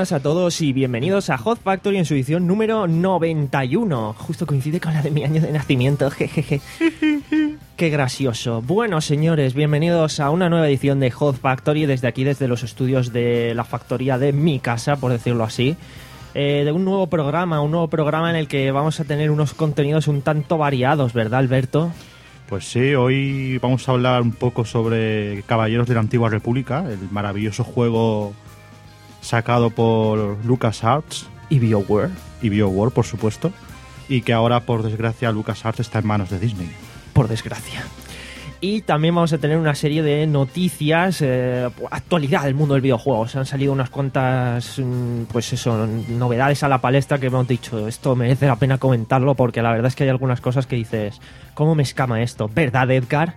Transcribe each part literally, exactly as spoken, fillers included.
buenas a todos y bienvenidos a Hot Factory en su edición número noventa y uno. Justo coincide con la de mi año de nacimiento, jejeje. Qué gracioso. Bueno, señores, bienvenidos a una nueva edición de Hot Factory desde aquí, desde los estudios de la factoría de mi casa, por decirlo así. Eh, de un nuevo programa, un nuevo programa en el que vamos a tener unos contenidos un tanto variados, ¿verdad, Alberto? Pues sí, hoy vamos a hablar un poco sobre Caballeros de la Antigua República, el maravilloso juego sacado por LucasArts y BioWare. Y BioWare, por supuesto, y que ahora, por desgracia, LucasArts está en manos de Disney. Por desgracia. Y también vamos a tener una serie de noticias, eh, actualidad del mundo del videojuego. Se han salido unas cuantas, pues eso, novedades a la palestra que hemos dicho, esto merece la pena comentarlo porque la verdad es que hay algunas cosas que dices, ¿cómo me escama esto? ¿Verdad, Edgar?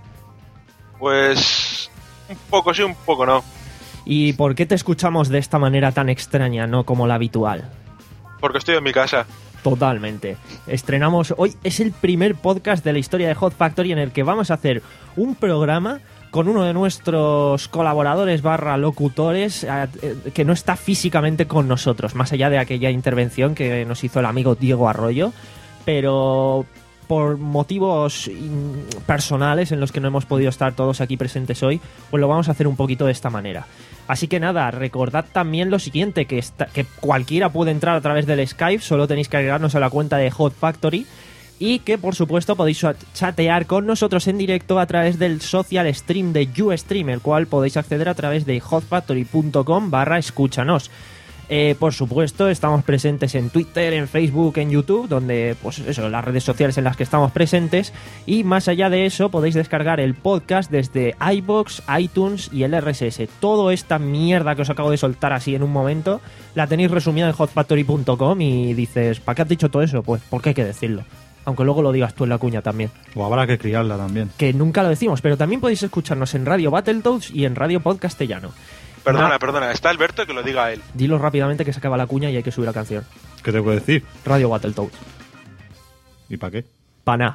Pues un poco sí, un poco no. ¿Y por qué te escuchamos de esta manera tan extraña, no como la habitual? Porque estoy en mi casa. Totalmente. Estrenamos, hoy es el primer podcast de la historia de Hot Factory en el que vamos a hacer un programa con uno de nuestros colaboradores barra locutores eh, que no está físicamente con nosotros, más allá de aquella intervención que nos hizo el amigo Diego Arroyo, pero por motivos personales en los que no hemos podido estar todos aquí presentes hoy, pues lo vamos a hacer un poquito de esta manera. Así que nada, recordad también lo siguiente, que, esta, que cualquiera puede entrar a través del Skype, solo tenéis que agregarnos a la cuenta de Hot Factory y que por supuesto podéis chatear con nosotros en directo a través del social stream de Ustream, el cual podéis acceder a través de hotfactory.com barra escúchanos. Eh, por supuesto, estamos presentes en Twitter, en Facebook, en YouTube, donde, pues eso, las redes sociales en las que estamos presentes. Y más allá de eso, podéis descargar el podcast desde iVoox, iTunes y el R S S. Toda esta mierda que os acabo de soltar así en un momento, la tenéis resumida en hotfactory punto com y dices, ¿para qué has dicho todo eso? Pues porque hay que decirlo. Aunque luego lo digas tú en la cuña también. O habrá que criarla también. Que nunca lo decimos, pero también podéis escucharnos en Radio Battletoads y en Radio Podcastellano. Perdona, no. perdona, está Alberto, que lo diga él. Dilo rápidamente que se acaba la cuña y hay que subir la canción. ¿Qué te puedo decir? Radio Battletoads. ¿Y para qué? Pa' nada.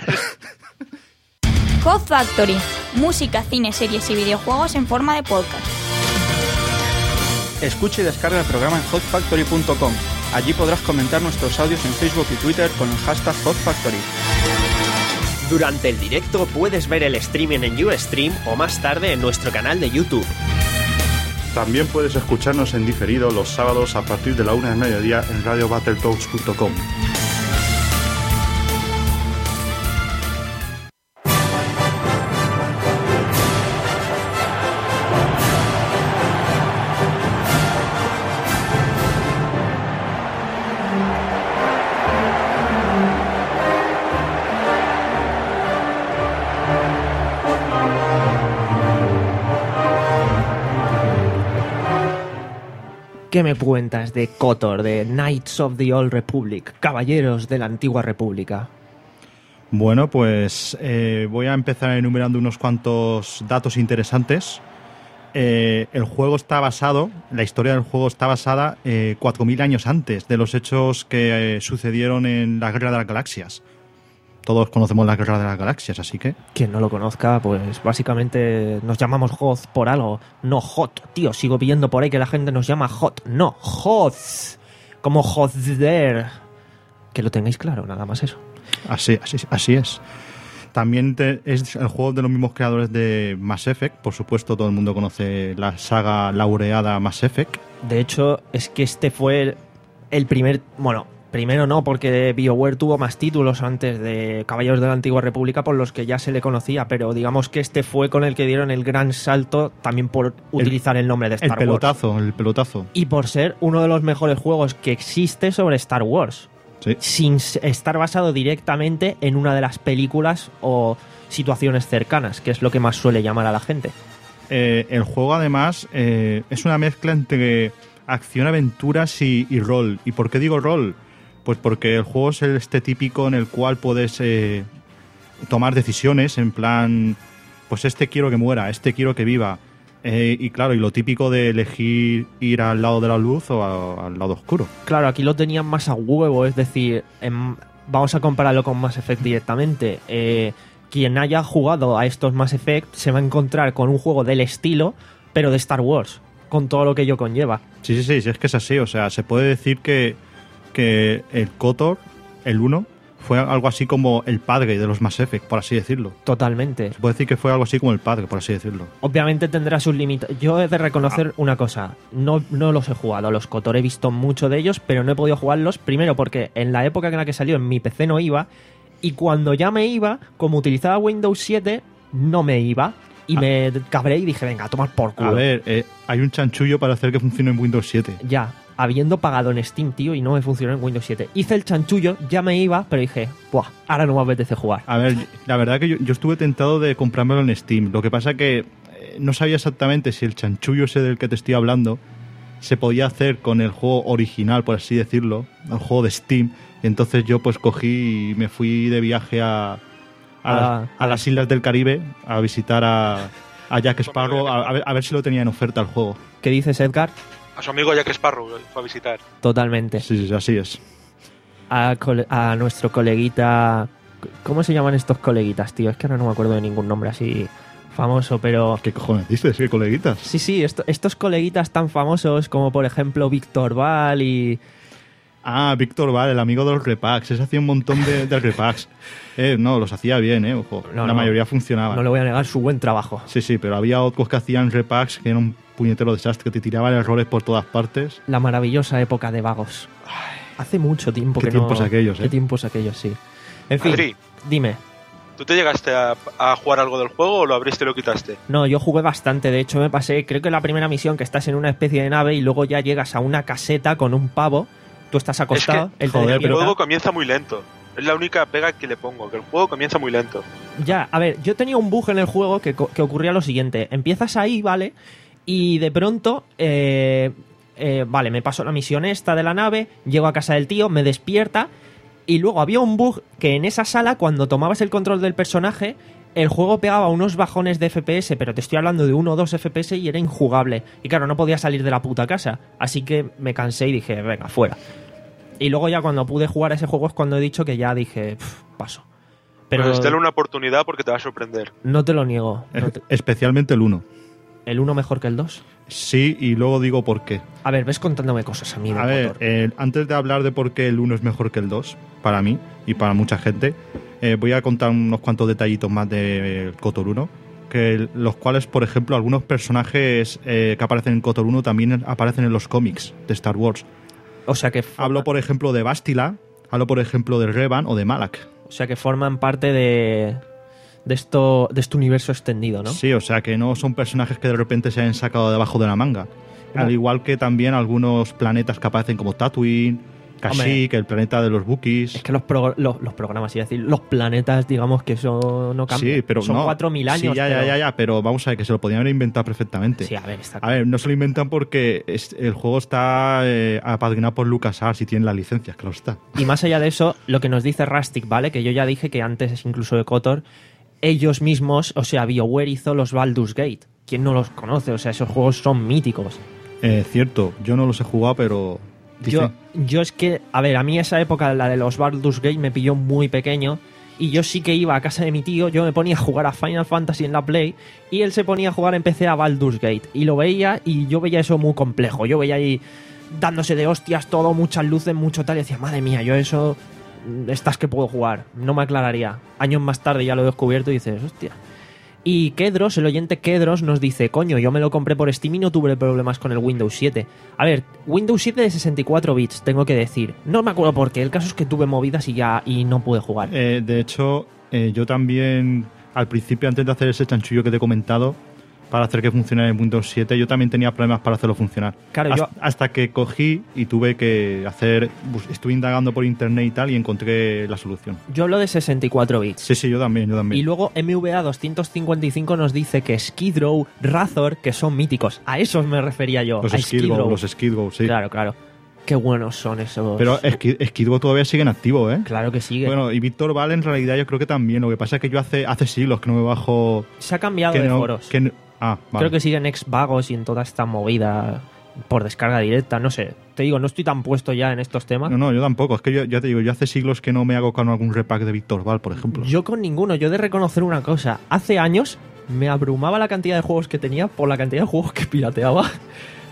Hot Factory. Música, cine, series y videojuegos en forma de podcast. Escucha y descarga el programa en hot factory punto com. Allí podrás comentar nuestros audios en Facebook y Twitter con el hashtag Hot Factory. Durante el directo puedes ver el streaming en Ustream o más tarde en nuestro canal de YouTube. También puedes escucharnos en diferido los sábados a partir de la una del mediodía en radio battletoads punto com. ¿Qué me cuentas de KOTOR, de Knights of the Old Republic, Caballeros de la Antigua República? Bueno, pues eh, voy a empezar enumerando unos cuantos datos interesantes. Eh, el juego está basado, la historia del juego está basada eh, cuatro mil años antes de los hechos que eh, sucedieron en la Guerra de las Galaxias. Todos conocemos la Guerra de las Galaxias, así que... Quien no lo conozca, pues básicamente nos llamamos Hoth por algo. No Hot, tío, sigo pidiendo por ahí que la gente nos llama Hot. No, Hoth. Como Hoth-der. Que lo tengáis claro, nada más eso. Así, así, así es. También te, es el juego de los mismos creadores de Mass Effect. Por supuesto, todo el mundo conoce la saga laureada Mass Effect. De hecho, es que este fue el primer... Bueno... Primero no, porque BioWare tuvo más títulos antes de Caballeros de la Antigua República por los que ya se le conocía, pero digamos que este fue con el que dieron el gran salto también por utilizar el, el nombre de Star Wars. El pelotazo, Wars. el pelotazo. Y por ser uno de los mejores juegos que existe sobre Star Wars. Sí. Sin estar basado directamente en una de las películas o situaciones cercanas, que es lo que más suele llamar a la gente. Eh, el juego además eh, es una mezcla entre acción, aventuras y, y rol. ¿Y por qué digo rol? Pues porque el juego es este típico en el cual puedes eh, tomar decisiones en plan, pues este quiero que muera, este quiero que viva. Eh, y claro, y lo típico de elegir ir al lado de la luz o a, al lado oscuro. Claro, aquí lo tenían más a huevo, es decir, en, vamos a compararlo con Mass Effect directamente. Eh, quien haya jugado a estos Mass Effect se va a encontrar con un juego del estilo, pero de Star Wars. con todo lo que ello conlleva. Sí, sí, sí, sí, es que es así. O sea, se puede decir que, que el KOTOR, el uno, fue algo así como el padre de los Mass Effect, por así decirlo. Totalmente. Se puede decir que fue algo así como el padre, por así decirlo. Obviamente tendrá sus límites. Yo he de reconocer ah. una cosa. No, no los he jugado. Los KOTOR he visto mucho de ellos, pero no he podido jugarlos. Primero porque en la época en la que salió en mi P C no iba. Y cuando ya me iba, como utilizaba Windows siete, no me iba. Y ah. me cabré y dije, venga, a tomar por culo. A ver, eh, hay un chanchullo para hacer que funcione en Windows siete. Ya. Habiendo pagado en Steam, tío, y no me funcionó en Windows siete. Hice el chanchullo, ya me iba, pero dije, buah, ahora no me apetece jugar. A ver, la verdad que yo, yo estuve tentado de comprármelo en Steam. Lo que pasa que eh, no sabía exactamente si el chanchullo ese del que te estoy hablando se podía hacer con el juego original, por así decirlo, el juego de Steam. Y entonces yo pues cogí y me fui de viaje a, a, a, a las Islas del Caribe a visitar a, a Jack Sparrow, a, a, ver, a ver si lo tenía en oferta el juego. ¿Qué dices, Edgar? A su amigo Jack Sparrow fue a visitar. Totalmente. Sí, sí, así es. A, a nuestro coleguita... ¿Cómo se llaman estos coleguitas, tío? Es que ahora no me acuerdo de ningún nombre así famoso, pero... ¿Qué cojones dices? ¿Qué coleguitas? Sí, sí, esto, estos coleguitas tan famosos como, por ejemplo, Víctor Val y... Ah, Víctor Val, el amigo de los repacks. Ese hacía un montón de, de repacks. Eh, no, los hacía bien, eh, ojo. No, La no, mayoría funcionaba. No le voy a negar su buen trabajo. Sí, sí, pero había otros que hacían repacks que eran un puñetero desastre, que te tiraban errores por todas partes. La maravillosa época de vagos. Ay, hace mucho tiempo qué que tiempos no... aquellos, eh. Qué tiempos aquellos, sí. En fin, Adri, dime. ¿Tú te llegaste a, a jugar algo del juego o lo abriste y lo quitaste? No, yo jugué bastante. De hecho, me pasé, creo que la primera misión que estás en una especie de nave y luego ya llegas a una caseta con un pavo. Tú estás acostado. Es que el, el juego comienza muy lento. Es la única pega que le pongo, que el juego comienza muy lento. Ya, a ver, yo tenía un bug en el juego que, que ocurría lo siguiente. Empiezas ahí, ¿vale? Y de pronto, eh, eh, vale, me paso la misión esta de la nave, llego a casa del tío, me despierta, y luego había un bug que en esa sala, cuando tomabas el control del personaje, el juego pegaba unos bajones de F P S, pero te estoy hablando de uno o dos F P S y era injugable. Y claro, no podía salir de la puta casa. Así que me cansé y dije, venga, fuera. Y luego ya cuando pude jugar a ese juego es cuando he dicho que ya dije, paso. Pero pues dale una oportunidad porque te va a sorprender. No te lo niego. No te... Especialmente el uno. ¿El uno mejor que el dos? Sí, y luego digo por qué. A ver, ves contándome cosas a mí. A ver, eh, antes de hablar de por qué el uno es mejor que el dos, para mí y para mucha gente, eh, voy a contar unos cuantos detallitos más de KOTOR uno, que los cuales, por ejemplo, algunos personajes eh, que aparecen en KOTOR uno también aparecen en los cómics de Star Wars. O sea que... Hablo, por ejemplo, de Bastila, hablo, por ejemplo, de Revan o de Malak. O sea que forman parte de... De esto, de este universo extendido, ¿no? Sí, o sea que no son personajes que de repente se hayan sacado debajo de la manga. ¿Cómo? Al igual que también algunos planetas que aparecen como Tatooine, Kashyyyk, el planeta de los Wookiees. Es que los, pro, los, los programas, es decir, los planetas, digamos que eso no cambia. Sí, pero son no, cuatro mil años. Sí, ya, pero... ya, ya, ya, pero vamos a ver que se lo podían haber inventado perfectamente. Sí, a ver, está A ver, no se lo inventan porque es, el juego está eh, apadrinado por LucasArts y tienen las licencias, claro está. Y más allá de eso, lo que nos dice Rustic, ¿vale? Que yo ya dije que antes incluso de KOTOR, ellos mismos, o sea, BioWare hizo los Baldur's Gate. ¿Quién no los conoce? O sea, esos juegos son míticos. Eh, cierto, yo no los he jugado, pero... Yo, yo es que, a ver, a mí esa época, la de los Baldur's Gate, me pilló muy pequeño. Y yo sí que iba a casa de mi tío, yo me ponía a jugar a Final Fantasy en la Play y él se ponía a jugar en P C a Baldur's Gate. Y lo veía y yo veía eso muy complejo. Yo veía ahí dándose de hostias todo, muchas luces, mucho tal. Y decía, madre mía, yo eso... Estas que puedo jugar, no me aclararía. Años más tarde ya lo he descubierto y dices, hostia. Y Kedros, el oyente Kedros, nos dice, coño, yo me lo compré por Steam y no tuve problemas con el Windows siete. A ver, Windows siete de sesenta y cuatro bits, tengo que decir. No me acuerdo por qué, el caso es que tuve movidas y ya y no pude jugar. Eh, de hecho, eh, yo también, al principio, antes de hacer ese chanchullo que te he comentado, para hacer que funcionara en Windows siete, yo también tenía problemas para hacerlo funcionar. Claro, hasta, yo... hasta que cogí y tuve que hacer... Estuve indagando por internet y tal y encontré la solución. Yo hablo de sesenta y cuatro bits. Sí, sí, yo también, yo también. Y luego M V A doscientos cincuenta y cinco nos dice que Skid Row, Razor, que son míticos. A esos me refería yo. Los a Skid Row, los Skid Row, sí. Claro, claro. Qué buenos son esos. Pero Skid, Skid Row todavía sigue en activo, ¿eh? Claro que sigue. Bueno, y Víctor Val en realidad yo creo que también. Lo que pasa es que yo hace, hace siglos que no me bajo... Se ha cambiado que de no, foros. Que no, ah, vale. Creo que siguen ex-vagos y en toda esta movida por descarga directa, no sé. Te digo, no estoy tan puesto ya en estos temas. No, no, yo tampoco. Es que yo ya te digo, yo hace siglos que no me hago con algún repack de Víctor Val, por ejemplo. Yo con ninguno. Yo he de reconocer una cosa. Hace años me abrumaba la cantidad de juegos que tenía por la cantidad de juegos que pirateaba.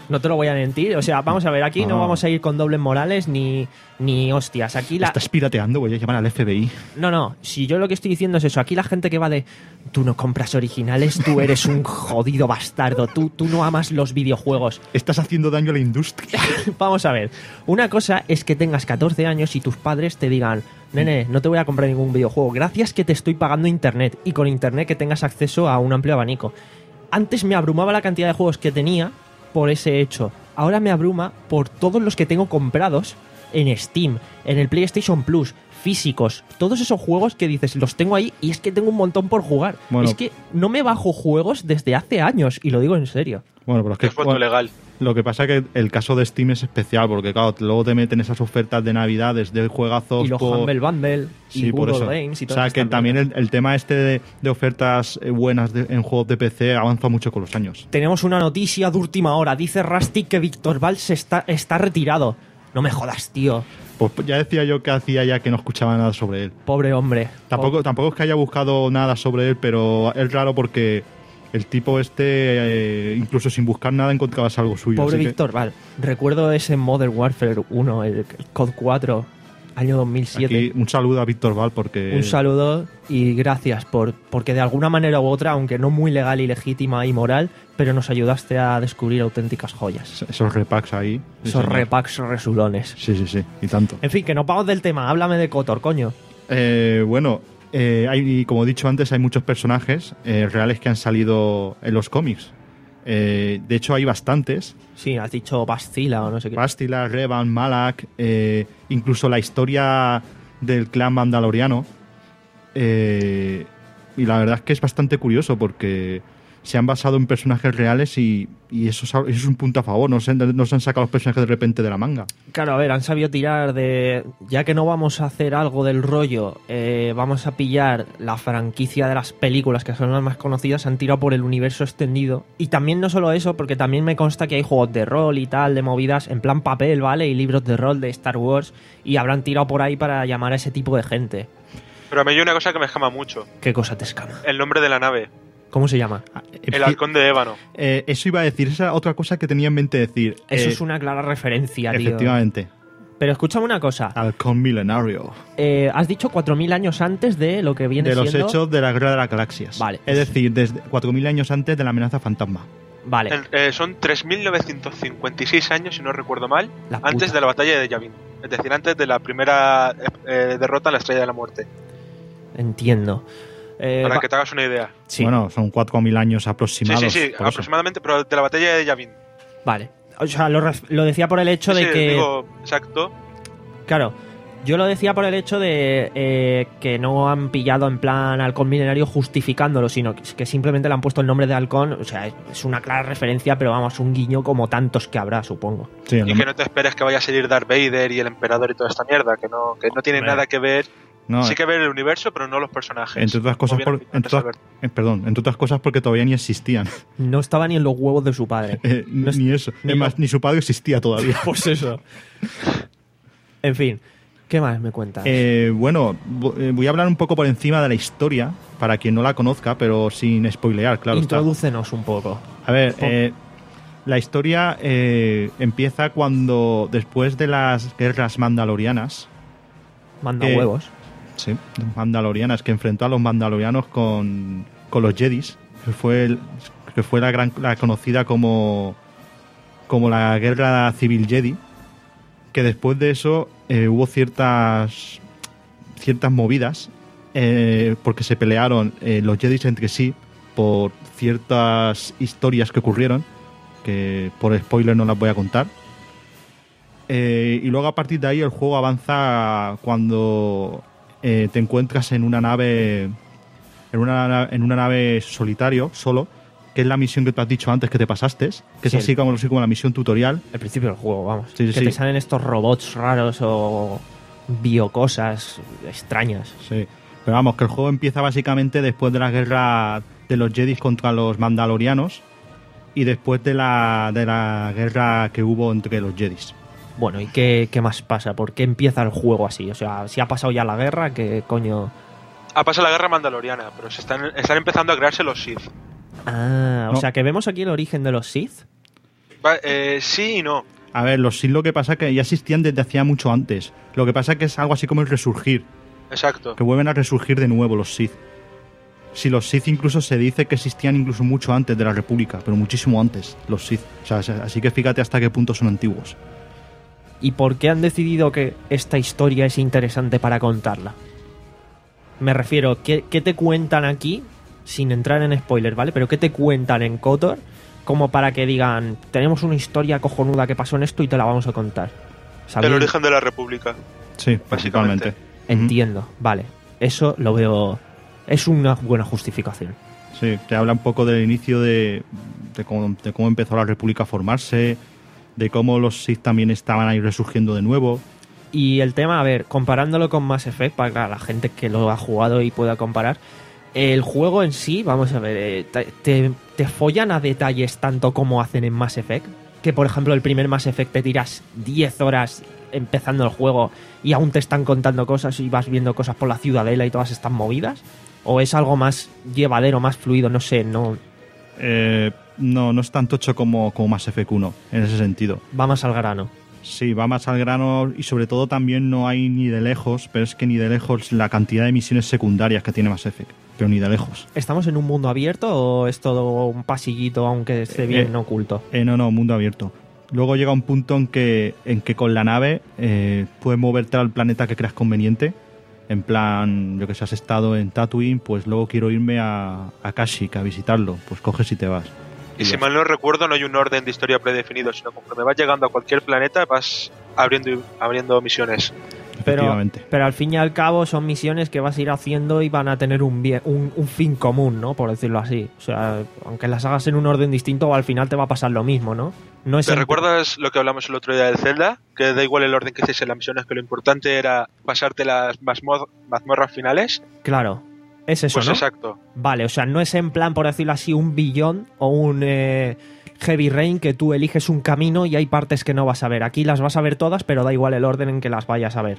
No te lo voy a mentir. O sea, vamos a ver, aquí no Ah. vamos a ir con dobles morales ni, ni hostias. Aquí la... Estás pirateando, voy a llamar al F B I. No, no. Si yo lo que estoy diciendo es eso. Aquí la gente que va de tú no compras originales, tú eres un jodido bastardo. Tú, tú no amas los videojuegos. Estás haciendo daño a la industria. Vamos a ver. Una cosa es que tengas catorce años y tus padres te digan, nene, no te voy a comprar ningún videojuego. Gracias que te estoy pagando internet. Y con internet que tengas acceso a un amplio abanico. Antes me abrumaba la cantidad de juegos que tenía por ese hecho. Ahora me abruma por todos los que tengo comprados en Steam, en el PlayStation Plus, físicos. Todos esos juegos que dices, los tengo ahí y es que tengo un montón por jugar. Bueno. Es que no me bajo juegos desde hace años y lo digo en serio. Bueno, pero es que Es foto bueno, legal. lo que pasa es que el caso de Steam es especial, porque claro, luego te meten esas ofertas de Navidades de juegazos Y los por... Humble Bundle Sí, y por Google eso. Games y O todo sea, eso que también el, el tema este de, de ofertas eh, buenas de- en juegos de P C avanza mucho con los años. Tenemos una noticia de última hora. Dice Rusty que Víctor Valls está, está retirado. No me jodas, tío. Pues ya decía yo que hacía ya que no escuchaba nada sobre él. Pobre hombre. Tampoco, tampoco es que haya buscado nada sobre él, pero es raro porque el tipo este, eh, incluso sin buscar nada, encontrabas algo suyo. Pobre así que Víctor Val. Recuerdo ese Modern Warfare uno, el COD cuatro, año dos mil siete. aquí un saludo a Víctor Val porque... Un saludo y gracias por porque de alguna manera u otra, aunque no muy legal y legítima y moral, pero nos ayudaste a descubrir auténticas joyas. Esos repacks ahí. sí, Esos señor. repacks resulones. Sí, sí, sí, y tanto. En fin, que no vamos del tema. Háblame de Kotor, coño. Eh, bueno, eh, hay, como he dicho antes, hay muchos personajes eh, reales que han salido en los cómics. Eh, de hecho, hay bastantes. Sí, has dicho Bastila o no sé qué. Bastila, Revan, Malak, eh, incluso la historia del clan mandaloriano. Eh, y la verdad es que es bastante curioso porque se han basado en personajes reales y, y eso, es, eso es un punto a favor. No se, no se han sacado los personajes de repente de la manga. Claro, a ver, han sabido tirar de... Ya que no vamos a hacer algo del rollo, eh, vamos a pillar la franquicia de las películas, que son las más conocidas, han tirado por el universo extendido. Y también no solo eso, porque también me consta que hay juegos de rol y tal, de movidas, en plan papel, ¿vale? Y libros de rol de Star Wars, y habrán tirado por ahí para llamar a ese tipo de gente. Pero a mí hay una cosa que me escama mucho. ¿Qué cosa te escama? El nombre de la nave. ¿Cómo se llama? El halcón de ébano. Eh, eso iba a decir, esa era otra cosa que tenía en mente decir. Eso Eh, es una clara referencia, tío. efectivamente. Pero escúchame una cosa. Halcón milenario. Eh, has dicho cuatro mil años antes de lo que viene De los siendo... hechos de la guerra de las galaxias. Vale. Es decir, desde cuatro mil años antes de la amenaza fantasma. Vale. El- eh, son tres mil novecientos cincuenta y seis años, si no recuerdo mal, La antes puta. de la batalla de Yavin. Es decir, antes de la primera eh, derrota en la Estrella de la Muerte. Entiendo. Eh, Para va- que te hagas una idea. sí, Bueno, son cuatro mil años Sí, aproximados. sí, sí, por eso. aproximadamente, pero de la batalla de Yavin. vale. O sea, lo, ref- lo decía por el hecho Sí, de sí, que... digo, exacto. Claro, yo lo decía por el hecho de eh, que no han pillado en plan halcón milenario justificándolo, sino que, que simplemente le han puesto el nombre de halcón. O sea, es, es una clara referencia, pero vamos, un guiño como tantos que habrá, supongo. Sí, el Y que nombre- no te esperes que vaya a salir Darth Vader y el emperador y toda esta mierda, que no, que no tiene Hombre. nada que ver. no, Sí que ver el universo, pero no los personajes. entre otras cosas, Como bien por- has dicho entre antes, otras- Albert. eh, perdón, entre otras cosas porque todavía ni existían. No estaba ni en los huevos de su padre. Eh, No es- ni eso. ni es más, lo- ni su padre existía todavía. Pues eso. En fin, ¿qué más me cuentas? Eh, bueno, vo- eh, voy a hablar un poco por encima de la historia, para quien no la conozca, pero sin spoilear, claro está. Introdúcenos un poco. A ver, Po- eh, la historia eh, empieza cuando, después de las guerras mandalorianas, Manda eh, huevos. sí, mandalorianas, que enfrentó a los mandalorianos con, con los Jedis, que fue, el- que fue la, gran, la conocida como, como la guerra civil Jedi, que después de eso eh, hubo ciertas, ciertas movidas, eh, porque se pelearon eh, los Jedis entre sí por ciertas historias que ocurrieron, que por spoiler no las voy a contar. Eh, y luego a partir de ahí el juego avanza cuando eh, te encuentras en una nave en una, en una nave solitario, solo, que es la misión que tú has dicho antes que te pasaste, que Sí. es así como, así como la misión tutorial. El principio del juego, vamos. Sí, sí, que sí. te salen estos robots raros o biocosas extrañas. Sí. Pero vamos, que el juego empieza básicamente después de la guerra de los Jedis contra los Mandalorianos y después de la, de la guerra que hubo entre los Jedis. Bueno, ¿y qué, qué más pasa? ¿Por qué empieza el juego así? O sea, si ha pasado ya la guerra, ¿qué coño? Ha pasado la guerra mandaloriana, pero se están, están empezando a crearse los Sith. Ah, o No. sea, que vemos aquí el origen de los Sith. Va, eh, sí y no. A ver, los Sith lo que pasa es que ya existían desde hacía mucho antes. Lo que pasa es que es algo así como el resurgir. Exacto. Que vuelven a resurgir de nuevo los Sith. Si los Sith incluso se dice que existían incluso mucho antes de la República, pero muchísimo antes, los Sith. O sea, así que fíjate hasta qué punto son antiguos. ¿Y por qué han decidido que esta historia es interesante para contarla? Me refiero, ¿qué, qué te cuentan aquí, sin entrar en spoilers, ¿vale? Pero ¿qué te cuentan en KOTOR como para que digan, tenemos una historia cojonuda que pasó en esto y te la vamos a contar? El origen de la República. Sí, básicamente. Entiendo, uh-huh. Vale. Eso lo veo... Es una buena justificación. Sí, te habla un poco del inicio de, de, cómo, de cómo empezó la República a formarse, de cómo los Sith también estaban ahí resurgiendo de nuevo. Y el tema, a ver, comparándolo con Mass Effect, para la gente que lo ha jugado y pueda comparar, el juego en sí, vamos a ver, te, te, te follan a detalles tanto como hacen en Mass Effect, que por ejemplo el primer Mass Effect te tiras diez horas empezando el juego y aún te están contando cosas y vas viendo cosas por la ciudadela y todas estas movidas, o es algo más llevadero, más fluido, no sé, no... Eh, no, no es tan tocho como, como Mass Effect uno, en ese sentido. Va más al grano. Sí, va más al grano y sobre todo también no hay ni de lejos, pero es que ni de lejos la cantidad de misiones secundarias que tiene Mass Effect, pero ni de lejos. ¿Estamos en un mundo abierto o es todo un pasillito aunque esté bien eh, oculto? Eh, no, no, mundo abierto. Luego llega un punto en que, en que con la nave eh, puedes moverte al planeta que creas conveniente. En plan, yo que sé, has estado en Tatooine, pues luego quiero irme a, a Kashyyyk a visitarlo, pues coges y te vas. Y si mal no recuerdo, no hay un orden de historia predefinido, sino conforme vas llegando a cualquier planeta vas abriendo, abriendo misiones. Pero, pero al fin y al cabo son misiones que vas a ir haciendo y van a tener un, bien, un, un fin común, ¿no? Por decirlo así. O sea, aunque las hagas en un orden distinto, al final te va a pasar lo mismo, ¿no? No es ¿Te en... recuerdas lo que hablamos el otro día del Zelda? Que da igual el orden que hiciese en las misiones, que lo importante era pasarte las mazmor- mazmorras finales. Claro. Es eso, pues ¿no? Exacto. Vale, o sea, no es en plan, por decirlo así, un billón o un eh, Heavy Rain que tú eliges un camino y hay partes que no vas a ver. Aquí las vas a ver todas, pero da igual el orden en que las vayas a ver.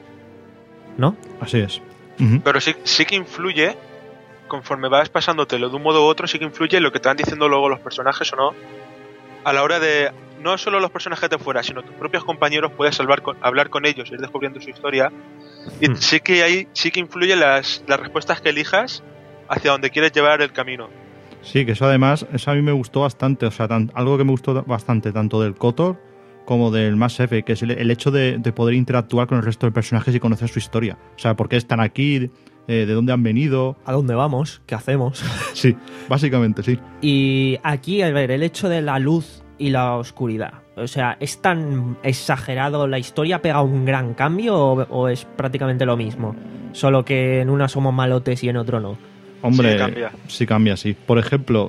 ¿No? Así es. Uh-huh. Pero sí, sí que influye, conforme vas pasándotelo de un modo u otro, sí que influye en lo que te van diciendo luego los personajes o no. A la hora de, no solo los personajes de fuera, sino tus propios compañeros, puedes hablar con, hablar con ellos, ir descubriendo su historia. Y hmm. sí que ahí sí que influye las, las respuestas que elijas hacia donde quieres llevar el camino. Sí, que eso además, eso a mí me gustó bastante, o sea, tan, algo que me gustó bastante, tanto del KOTOR como del Mass Effect, que es el, el hecho de, de poder interactuar con el resto de personajes y conocer su historia. O sea, por qué están aquí, eh, de dónde han venido. ¿A dónde vamos? ¿Qué hacemos? Sí, básicamente, sí. Y aquí, a ver, el hecho de la luz y la oscuridad. O sea, ¿es tan exagerado? ¿La historia pega un gran cambio o, o es prácticamente lo mismo? Solo que en una somos malotes y en otro no. Hombre, sí cambia, sí, cambia, sí. Por ejemplo,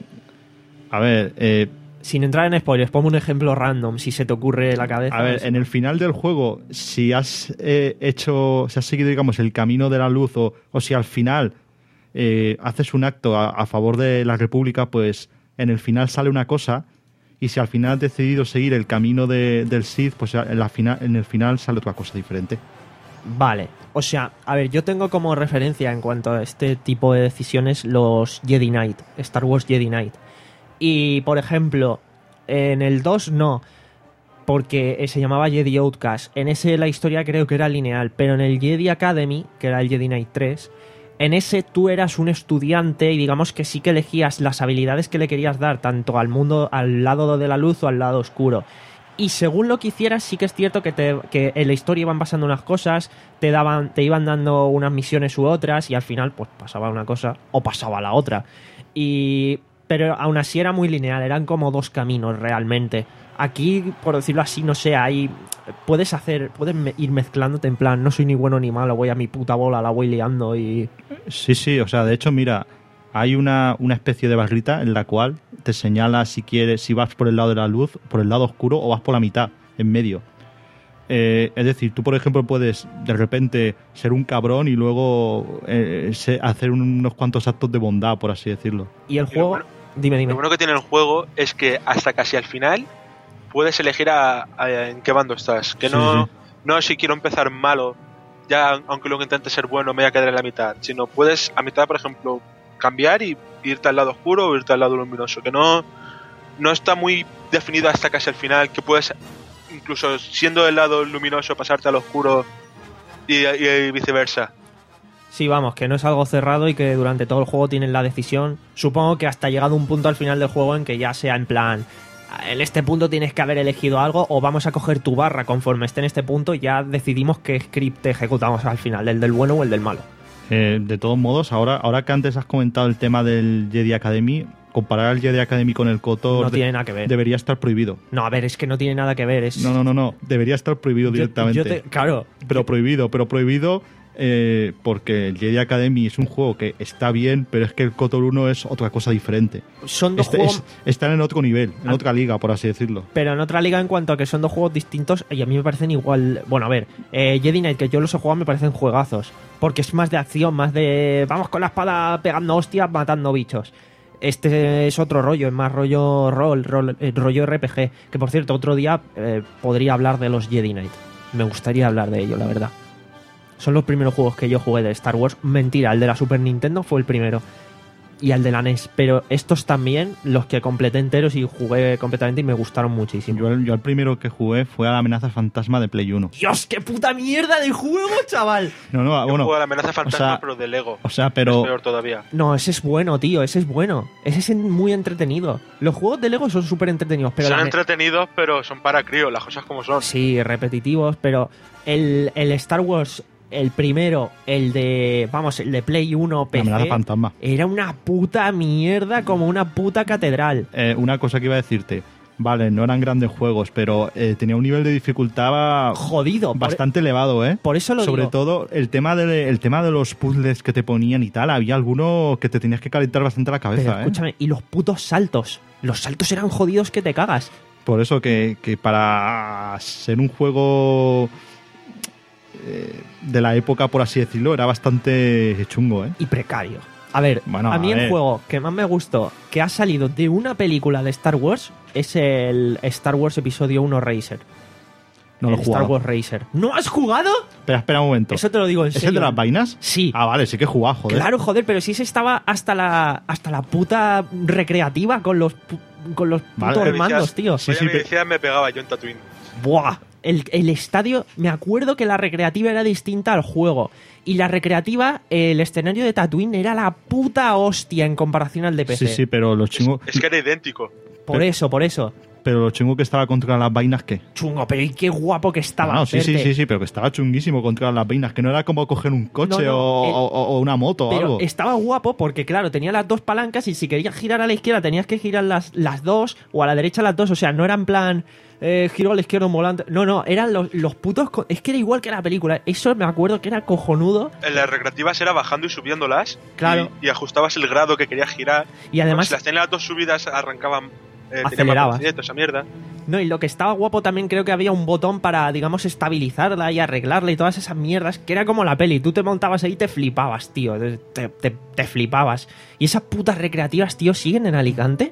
a ver... Eh, Sin entrar en spoilers, ponme un ejemplo random, si se te ocurre la cabeza. A ver, en el final del juego, si has eh, hecho, si has seguido, digamos, el camino de la luz o, o si al final eh, haces un acto a, a favor de la República, pues en el final sale una cosa y si al final has decidido seguir el camino de, del Sith, pues en, la final, en el final sale otra cosa diferente. Vale, o sea, a ver, yo tengo como referencia en cuanto a este tipo de decisiones los Jedi Knight, Star Wars Jedi Knight. Y, por ejemplo, en el dos no, porque se llamaba Jedi Outcast. En ese la historia creo que era lineal, pero en el Jedi Academy, que era el Jedi Knight tres, en ese tú eras un estudiante y digamos que sí que elegías las habilidades que le querías dar, tanto al mundo, al lado de la luz o al lado oscuro. Y según lo que hicieras, sí que es cierto que, te, que en la historia iban pasando unas cosas, te daban, te iban dando unas misiones u otras, y al final pues pasaba una cosa o pasaba la otra. Y... pero aún así era muy lineal, eran como dos caminos realmente. Aquí, por decirlo así, no sé, hay puedes hacer, puedes me- ir mezclándote en plan, no soy ni bueno ni malo, voy a mi puta bola, la voy liando y... Sí, sí, o sea, de hecho, mira, hay una, una especie de barrita en la cual te señala si quieres, si vas por el lado de la luz, por el lado oscuro o vas por la mitad, en medio. Eh, es decir, tú por ejemplo puedes de repente ser un cabrón y luego eh, se, hacer unos cuantos actos de bondad, por así decirlo. Y el juego... Bueno, dime, dime. Lo bueno que tiene el juego es que hasta casi al final puedes elegir a, a, en qué bando estás. Que no, sí, sí. no si quiero empezar malo, ya aunque luego intente ser bueno me voy a quedar en la mitad, sino puedes a mitad, por ejemplo, cambiar y irte al lado oscuro o irte al lado luminoso. Que no, no está muy definido hasta casi el final, que puedes, incluso siendo del lado luminoso, pasarte al oscuro y, y viceversa. Sí, vamos, que no es algo cerrado y que durante todo el juego tienen la decisión. Supongo que hasta llegado un punto al final del juego en que ya sea en plan, en este punto tienes que haber elegido algo, o vamos a coger tu barra conforme esté en este punto y ya decidimos qué script ejecutamos al final, el del bueno o el del malo. Eh, de todos modos, ahora, ahora que antes has comentado el tema del Jedi Academy, comparar el Jedi Academy con el KOTOR No tiene nada que ver. debería estar prohibido. No, a ver, es que no tiene nada que ver. Es... No, no, no, no, debería estar prohibido Yo- directamente. yo te- claro. Pero prohibido, pero prohibido eh, porque el Jedi Academy es un juego que está bien, pero es que el KOTOR uno es otra cosa diferente. Son dos Este- juegos... es- están en otro nivel, en Ah. otra liga, por así decirlo. Pero en otra liga en cuanto a que son dos juegos distintos y a mí me parecen igual... Bueno, a ver, eh, Jedi Knight, que yo los he jugado, me parecen juegazos. Porque es más de acción, más de... Vamos con la espada pegando hostias, matando bichos. Este es otro rollo, es más rollo rol, rol eh, rollo R P G. Que por cierto, otro día eh, podría hablar de los Jedi Knight. Me gustaría hablar de ello, la verdad. Son los primeros juegos que yo jugué de Star Wars. Mentira, el de la Super Nintendo fue el primero. Y al de la N E S. Pero estos también, los que completé enteros y jugué completamente y me gustaron muchísimo. Yo, yo el primero que jugué fue a la amenaza fantasma de Play uno. ¡Dios, qué puta mierda de juego, chaval! No, no, Yo bueno. juego a la amenaza fantasma, o sea, pero de Lego. O sea, Es pero peor todavía. No, ese es bueno, tío, ese es bueno. Ese es muy entretenido. Los juegos de Lego son súper entretenidos, pero... son la- entretenidos, pero son para críos, las cosas como son. Sí, repetitivos, pero el, el Star Wars, el primero, el de... Vamos, el de Play uno, la P C... amenaza fantasma. Era una puta mierda, como una puta catedral. Eh, una cosa que iba a decirte. Vale, no eran grandes juegos, pero eh, tenía un nivel de dificultad Jodido. por- bastante elevado, ¿eh? Por eso lo Sobre digo. todo el tema, de, el tema de los puzzles que te ponían y tal. Había alguno que te tenías que calentar bastante la Pero cabeza, ¿eh? escúchame, y los putos saltos. Los saltos eran jodidos que te cagas. Por eso que, que para ser un juego eh, de la época, por así decirlo, era bastante chungo, ¿eh? Y precario. A ver, Bueno, a mí a el ver. juego que más me gustó que ha salido de una película de Star Wars es el Star Wars Episodio uno Racer. No lo el he Star jugado. Wars Racer. ¿No has jugado? Espera, espera un momento. Eso te lo digo en ¿Es serio. el de las vainas? Sí. Ah, vale, sí que he jugado, joder. Claro, joder, pero si ese estaba hasta la hasta la puta recreativa con los pu- con los Vale. putos Me mandos, decías- tío. Sí, Vaya, sí, me pe- decía, me pegaba yo en Tatooine. Buah. El, el estadio, me acuerdo que la recreativa era distinta al juego. Y la recreativa, el escenario de Tatooine era la puta hostia en comparación al de P C. Sí, sí, pero lo chingo, Es que era idéntico. Por eso, por eso. pero lo chungo que estaba contra las vainas, ¿qué? Chungo, pero y qué guapo que estaba. Ah, no, sí, sí, verte. sí, sí, pero que estaba chunguísimo contra las vainas, que no era como coger un coche No, no, o, el- o- o una moto o Pero algo. estaba guapo porque, claro, tenía las dos palancas y si querías girar a la izquierda tenías que girar las, las dos o a la derecha las dos. O sea, no era en plan eh, giro a la izquierda un volante. No, no, eran los, los putos... co- Es que era igual que la película. Eso me acuerdo que era cojonudo. En las recreativas era bajando y subiéndolas. Claro. Y, y ajustabas el grado que querías girar. Y además... Si las tenías las dos subidas, arrancaban. Eh, tenían más Acelerabas. velocidad, esa mierda. No, y lo que estaba guapo también creo que había un botón para, digamos, estabilizarla y arreglarla y todas esas mierdas, que era como la peli. Tú te montabas ahí y te flipabas, tío. Te, te, te flipabas. Y esas putas recreativas, tío, ¿siguen en Alicante?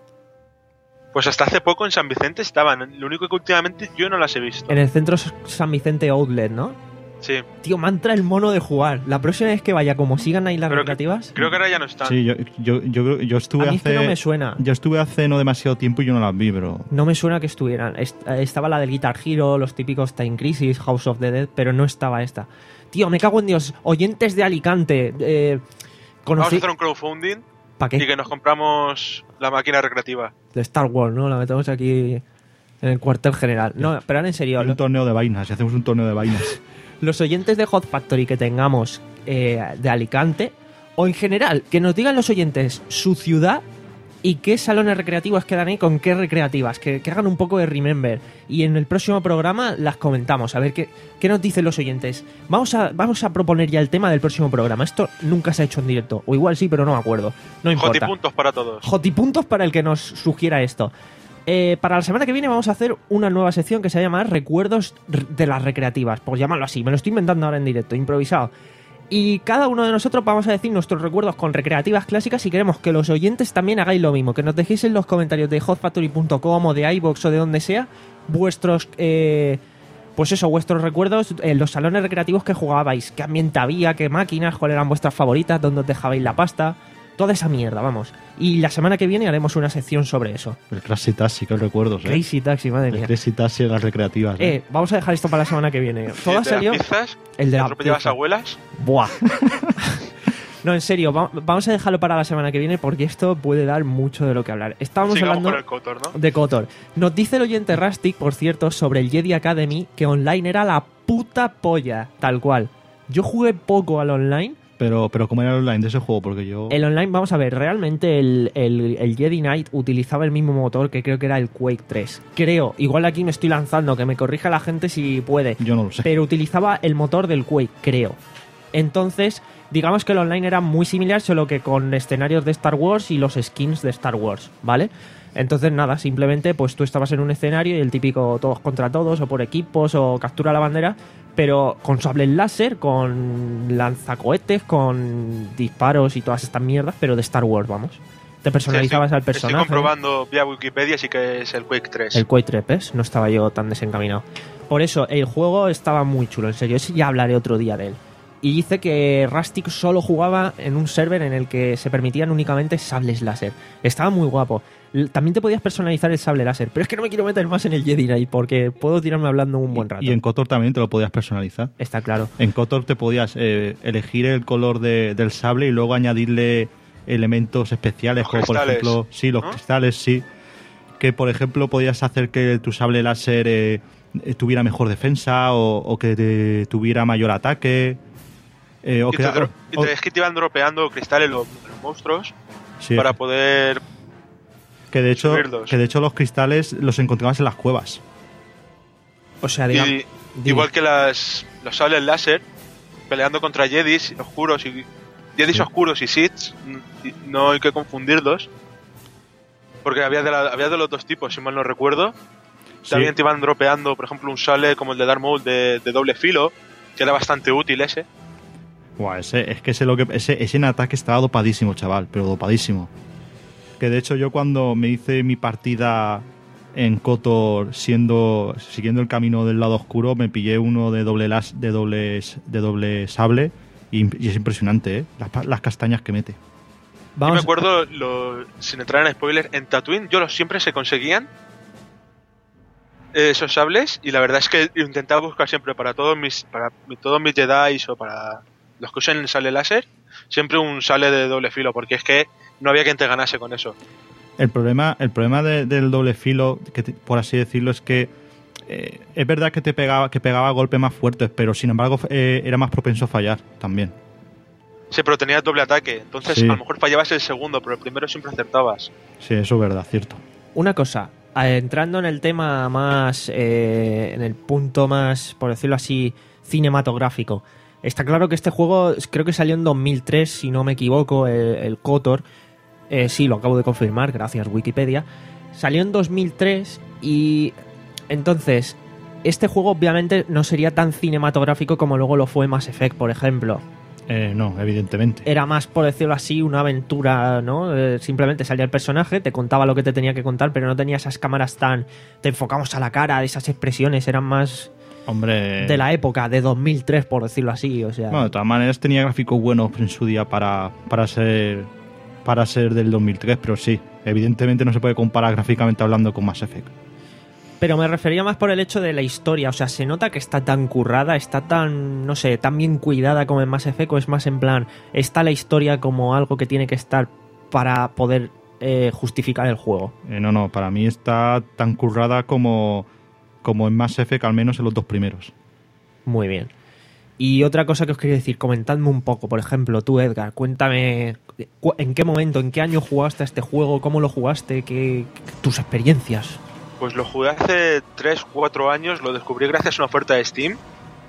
Pues hasta hace poco en San Vicente estaban. Lo único que últimamente yo no las he visto. En el centro San Vicente Outlet, ¿no? Sí. Tío, me entra el mono de jugar. La próxima vez que vaya, como sigan ahí las Pero que- recreativas... Creo que ahora ya no están. Sí, yo, yo, yo, yo estuve A mí es hace... que no me suena. Yo estuve hace no demasiado tiempo y yo no las vi, pero... No me suena que estuvieran. Est- estaba la del Guitar Hero, los típicos Time Crisis, House of the Dead, pero no estaba esta. Tío, me cago en Dios. Oyentes de Alicante. Eh, Vamos a conocí... hacer un crowdfunding ¿Para qué? y que nos compramos la máquina recreativa. De Star Wars, ¿no? La metemos aquí en el cuartel general. No, pero ahora en serio. Un lo- torneo de vainas, si hacemos un torneo de vainas. Los oyentes de Hot Factory que tengamos eh, de Alicante, o en general, que nos digan los oyentes su ciudad y qué salones recreativos quedan ahí con qué recreativas, que, que hagan un poco de remember. Y en el próximo programa las comentamos, a ver qué, qué nos dicen los oyentes. Vamos a, vamos a proponer ya el tema del próximo programa. Esto nunca se ha hecho en directo, o igual sí, pero no me acuerdo. No importa. Jotipuntos para todos. Jotipuntos para el que nos sugiera esto. Eh, para la semana que viene vamos a hacer una nueva sección que se llama Recuerdos de las recreativas, por llamarlo así. Me lo estoy inventando ahora en directo, improvisado. Y cada uno de nosotros vamos a decir nuestros recuerdos con recreativas clásicas y queremos que los oyentes también hagáis lo mismo, que nos dejéis en los comentarios de hot factory punto com o de iVoox o de donde sea vuestros... Eh, pues eso, vuestros recuerdos en los salones recreativos que jugabais, qué ambiente había, qué máquinas, cuáles eran vuestras favoritas, dónde os dejabais la pasta. toda esa mierda, vamos. Y la semana que viene haremos una sección sobre eso. El Crazy Taxi, que recuerdo, ¿eh? Crazy Taxi, madre El mía. Crazy Taxi en las recreativas. ¿eh? Eh, vamos a dejar esto para la semana que viene. Todo ¿El de salió. las pizzas? El de la ¿Atropellabas pizza. abuelas? Buah. No, en serio, va- vamos a dejarlo para la semana que viene porque esto puede dar mucho de lo que hablar. Estábamos Sigamos hablando con el Kotor, ¿no? de Kotor. Nos dice el oyente Rustic, por cierto, sobre el Jedi Academy, que online era la puta polla, tal cual. Yo jugué poco al online. Pero, pero ¿cómo era el online de ese juego? Porque yo... El online, vamos a ver, realmente el, el, el Jedi Knight utilizaba el mismo motor que creo que era el Quake tres. Creo, igual aquí me estoy lanzando, que me corrija la gente si puede. Yo no lo sé. Pero utilizaba el motor del Quake, creo. Entonces, digamos que el online era muy similar, solo que con escenarios de Star Wars y los skins de Star Wars, ¿vale? Entonces, nada, simplemente pues tú estabas en un escenario y el típico todos contra todos, o por equipos, o captura la bandera, pero con sables láser, con lanzacohetes, con disparos y todas estas mierdas, pero de Star Wars, vamos. Te personalizabas Sí, al estoy, personaje. Estoy comprobando vía Wikipedia, sí que es el Quake tres. El Quake tres, ¿ves? No estaba yo tan desencaminado. Por eso, el juego estaba muy chulo, en serio. Ese ya hablaré otro día de él. Y dice que Rustic solo jugaba en un server en el que se permitían únicamente sables láser. Estaba muy guapo. L- También te podías personalizar el sable láser, pero es que no me quiero meter más en el Jedi Knight porque puedo tirarme hablando un buen rato. Y en Kotor también te lo podías personalizar. Está claro. En Kotor te podías eh, elegir el color de- del sable y luego añadirle elementos especiales, Los como por cristales, ejemplo, sí, los ¿no? cristales, sí. Que por ejemplo podías hacer que tu sable láser eh, eh, tuviera mejor defensa o, o que te- tuviera mayor ataque. eh, o Y que, te, dro- o- y te- es que te iban dropeando cristales los, los monstruos sí, para poder... que de hecho subirlos. que de hecho los cristales los encontrabas en las cuevas. O sea, digamos... Y, igual que las, los sables láser, peleando contra Jedis oscuros y... Jedis Sí. oscuros y Siths, n- y no hay que confundirlos. Porque había de, la- había de los dos tipos, si mal no recuerdo. Sí. También te iban dropeando, por ejemplo, un sable como el de Darth Maul de, de doble filo, que era bastante útil ese. Buah, ese, es que ese, lo que ese, ese en ataque estaba dopadísimo, chaval, pero dopadísimo. Que de hecho yo cuando me hice mi partida en Kotor siendo siguiendo el camino del lado oscuro, me pillé uno de doble las de doble de doble sable y, y es impresionante, ¿eh? Las, pa- las castañas que mete. Yo Vamos, me acuerdo, lo- sin entrar en spoilers, en Tatooine yo los siempre se conseguían eh, esos sables y la verdad es que intentaba buscar siempre para todos mis para mi- todos mis Jedi o para los que usen el sable láser siempre un sable de doble filo porque es que no había quien te ganase con eso. El problema, el problema de- del doble filo, que te- por así decirlo, es que eh, es verdad que te pegaba, que pegaba golpes más fuertes, pero sin embargo eh, era más propenso a fallar también. Sí, pero tenías doble ataque, entonces Sí. a lo mejor fallabas el segundo, pero el primero siempre acertabas. Sí, eso es verdad, cierto. una cosa, eh, entrando en el tema más, eh, en el punto más, por decirlo así, cinematográfico. Está claro que este juego creo que salió en dos mil tres, si no me equivoco, el, el Kotor. Eh, sí, lo acabo de confirmar, gracias Wikipedia. Salió en dos mil tres y entonces este juego obviamente no sería tan cinematográfico como luego lo fue Mass Effect, por ejemplo. Eh, no, evidentemente. Era más, por decirlo así, una aventura, ¿no? Eh, simplemente salía el personaje, te contaba lo que te tenía que contar, pero no tenía esas cámaras tan... Te enfocamos a la cara, esas expresiones, eran más Hombre, de la época, de dos mil tres, por decirlo así, o sea... bueno, de todas maneras tenía gráficos buenos en su día para, para ser para ser del dos mil tres, pero sí, evidentemente no se puede comparar gráficamente hablando con Mass Effect. Pero me refería más por el hecho de la historia, o sea, se nota que está tan currada, está tan, no sé, tan bien cuidada como en Mass Effect, o es más en plan, está la historia como algo que tiene que estar para poder eh, justificar el juego. Eh, no, no, para mí está tan currada como, como en Mass Effect, al menos en los dos primeros. Muy bien. Y otra cosa que os quería decir, comentadme un poco, por ejemplo, tú Edgar, cuéntame cu- en qué momento, en qué año jugaste a este juego, cómo lo jugaste, qué, tus experiencias. Pues lo jugué hace tres cuatro años, lo descubrí gracias a una oferta de Steam.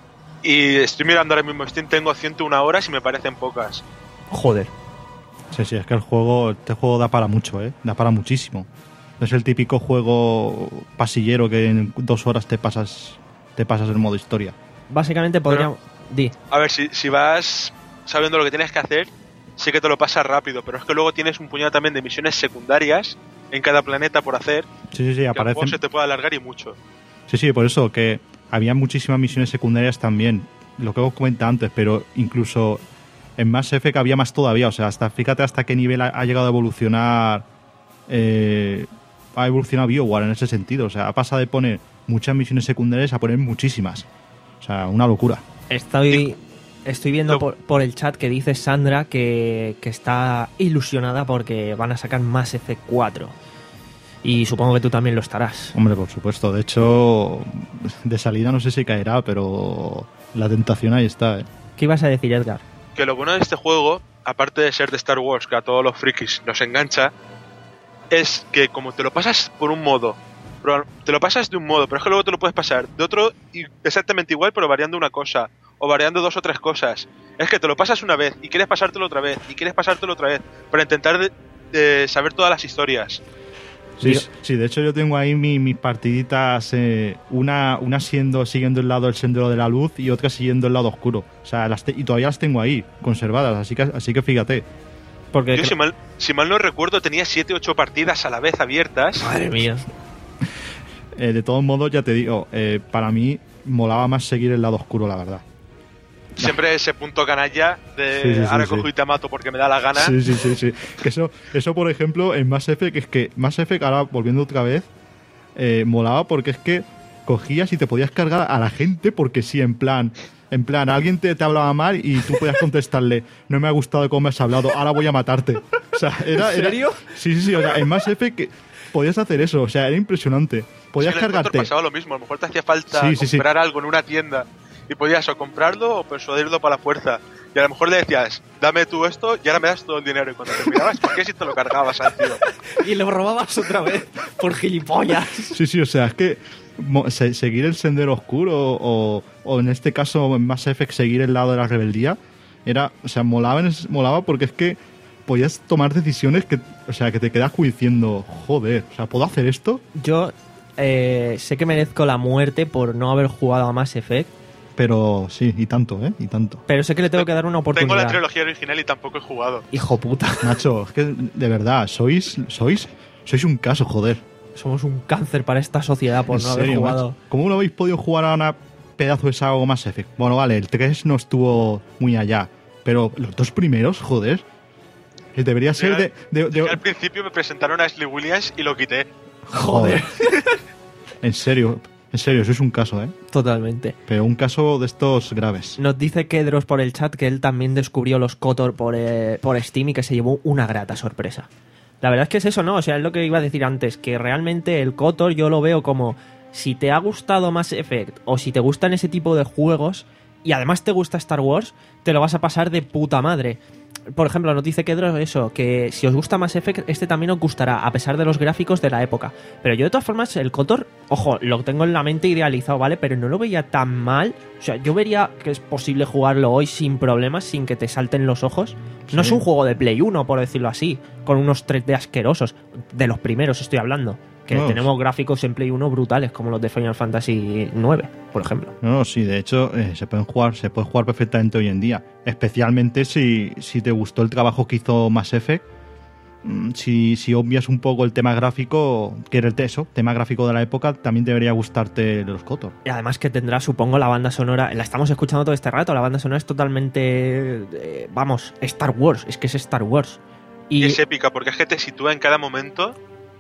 Y estoy mirando ahora mismo Steam, tengo ciento una horas y me parecen pocas. Joder. Sí, sí, es que el juego, este juego da para mucho, ¿eh? Da para muchísimo. No es el típico juego pasillero que en dos horas te pasas, te pasas el modo historia. Básicamente podríamos... Di. A ver, si, si vas sabiendo lo que tienes que hacer, sí que te lo pasas rápido, pero es que luego tienes un puñado también de misiones secundarias en cada planeta por hacer, Sí, sí, sí, que el juego aparecen. se te puede alargar y mucho. Sí, sí, por eso que había muchísimas misiones secundarias también, lo que os comentaba antes, pero incluso en Mass Effect había más todavía. O sea, hasta fíjate hasta qué nivel ha, ha llegado a evolucionar. Eh, ha evolucionado BioWare en ese sentido. O sea, ha pasado de poner muchas misiones secundarias a poner muchísimas. O sea, una locura. Estoy, estoy viendo por, por el chat que dice Sandra que, que está ilusionada porque van a sacar Mass Effect cuatro. Y supongo que tú también lo estarás. Hombre, por supuesto. De hecho, de salida no sé si caerá, pero la tentación ahí está, ¿eh? ¿Qué ibas a decir, Edgar? Que lo bueno de este juego, aparte de ser de Star Wars, que a todos los frikis nos engancha, es que como te lo pasas por un modo, te lo pasas de un modo, pero es que luego te lo puedes pasar de otro exactamente igual, pero variando una cosa, o variando dos o tres cosas. Es que te lo pasas una vez y quieres pasártelo otra vez, y quieres pasártelo otra vez, para intentar de, de saber todas las historias. Sí, sí, de hecho yo tengo ahí mi, mis partiditas, eh, una, una siendo siguiendo el lado del sendero de la luz y otra siguiendo el lado oscuro. O sea, las te, y todavía las tengo ahí, conservadas, así que, así que fíjate. Porque yo, si mal, si mal no recuerdo, tenía siete u ocho partidas a la vez abiertas. Madre mía. Eh, de todos modos, ya te digo, eh, para mí molaba más seguir el lado oscuro, la verdad. Siempre ese punto canalla de sí, sí, sí, ahora sí. cojo y te mato porque me da la gana. Sí, sí, sí, sí. Que eso, eso, por ejemplo, en Mass Effect, es que Mass Effect, ahora volviendo otra vez, eh, molaba porque es que cogías y te podías cargar a la gente porque sí, en plan, en plan, alguien te, te hablaba mal y tú podías contestarle, no me ha gustado cómo me has hablado, ahora voy a matarte. O sea, era, ¿En serio? Era, sí, sí, sí, o sea, en Mass Effect podías hacer eso, o sea, era impresionante. Podías sí, en el cargarte. pasaba lo mismo, a lo mejor te hacía falta sí, sí, comprar sí. algo en una tienda y podías o comprarlo o persuadirlo para la fuerza. Y a lo mejor le decías, dame tú esto y ahora me das todo el dinero. Y cuando terminabas, ¿por qué si te lo cargabas al tío? Y lo robabas otra vez por gilipollas. Sí, sí, o sea, es que mo- se- seguir el sendero oscuro o, o en este caso en Mass Effect seguir el lado de la rebeldía era, o sea, molaba, en es- molaba porque es que podías tomar decisiones que, o sea, que te quedas diciendo, joder, o sea, ¿puedo hacer esto? Yo eh, sé que merezco la muerte por no haber jugado a Mass Effect, Pero sí, y tanto, ¿eh? Y tanto. pero sé que le tengo que dar una oportunidad. Tengo la trilogía original y tampoco he jugado. Hijo puta. Nacho, es que de verdad, sois, sois, sois un caso, joder. Somos un cáncer para esta sociedad por En no haber serio, jugado. macho. ¿Cómo no habéis podido jugar a una pedazo de saga o Mass Effect? Bueno, vale, el tres no estuvo muy allá, pero los dos primeros, joder. Que debería ser de... de, de- Yo al principio me presentaron a Ashley Williams y lo quité. Joder. En serio, en serio, sois un caso, ¿eh? Totalmente. Pero un caso de estos graves. Nos dice Kedros por el chat que él también descubrió los KOTOR por, eh, por Steam y que se llevó una grata sorpresa. La verdad es que es eso, ¿no? O sea, es lo que iba a decir antes, que realmente el KOTOR yo lo veo como si te ha gustado Mass Effect o si te gustan ese tipo de juegos y además te gusta Star Wars, te lo vas a pasar de puta madre. Por ejemplo, nos dice Kedros eso, que si os gusta Mass Effect, este también os gustará, a pesar de los gráficos de la época. Pero yo de todas formas, el KOTOR, ojo, lo tengo en la mente idealizado, ¿vale? Pero no lo veía tan mal. O sea, yo vería que es posible jugarlo hoy sin problemas, sin que te salten los ojos. No es un juego de Play uno, por decirlo así, con unos tres D asquerosos. De los primeros estoy hablando. Que No, tenemos gráficos en Play uno brutales, como los de Final Fantasy nueve, por ejemplo. No, no, sí, de hecho eh, se pueden jugar, se puede jugar perfectamente hoy en día. Especialmente si, si te gustó el trabajo que hizo Mass Effect. Mm, Si, si obvias un poco el tema gráfico, que era el eso, tema gráfico de la época, también debería gustarte los KOTOR. Y además que tendrá, supongo, la banda sonora. La estamos escuchando todo este rato. La banda sonora es totalmente. eh, vamos, Star Wars. Es que es Star Wars. Y Y es épica porque es que te sitúa en cada momento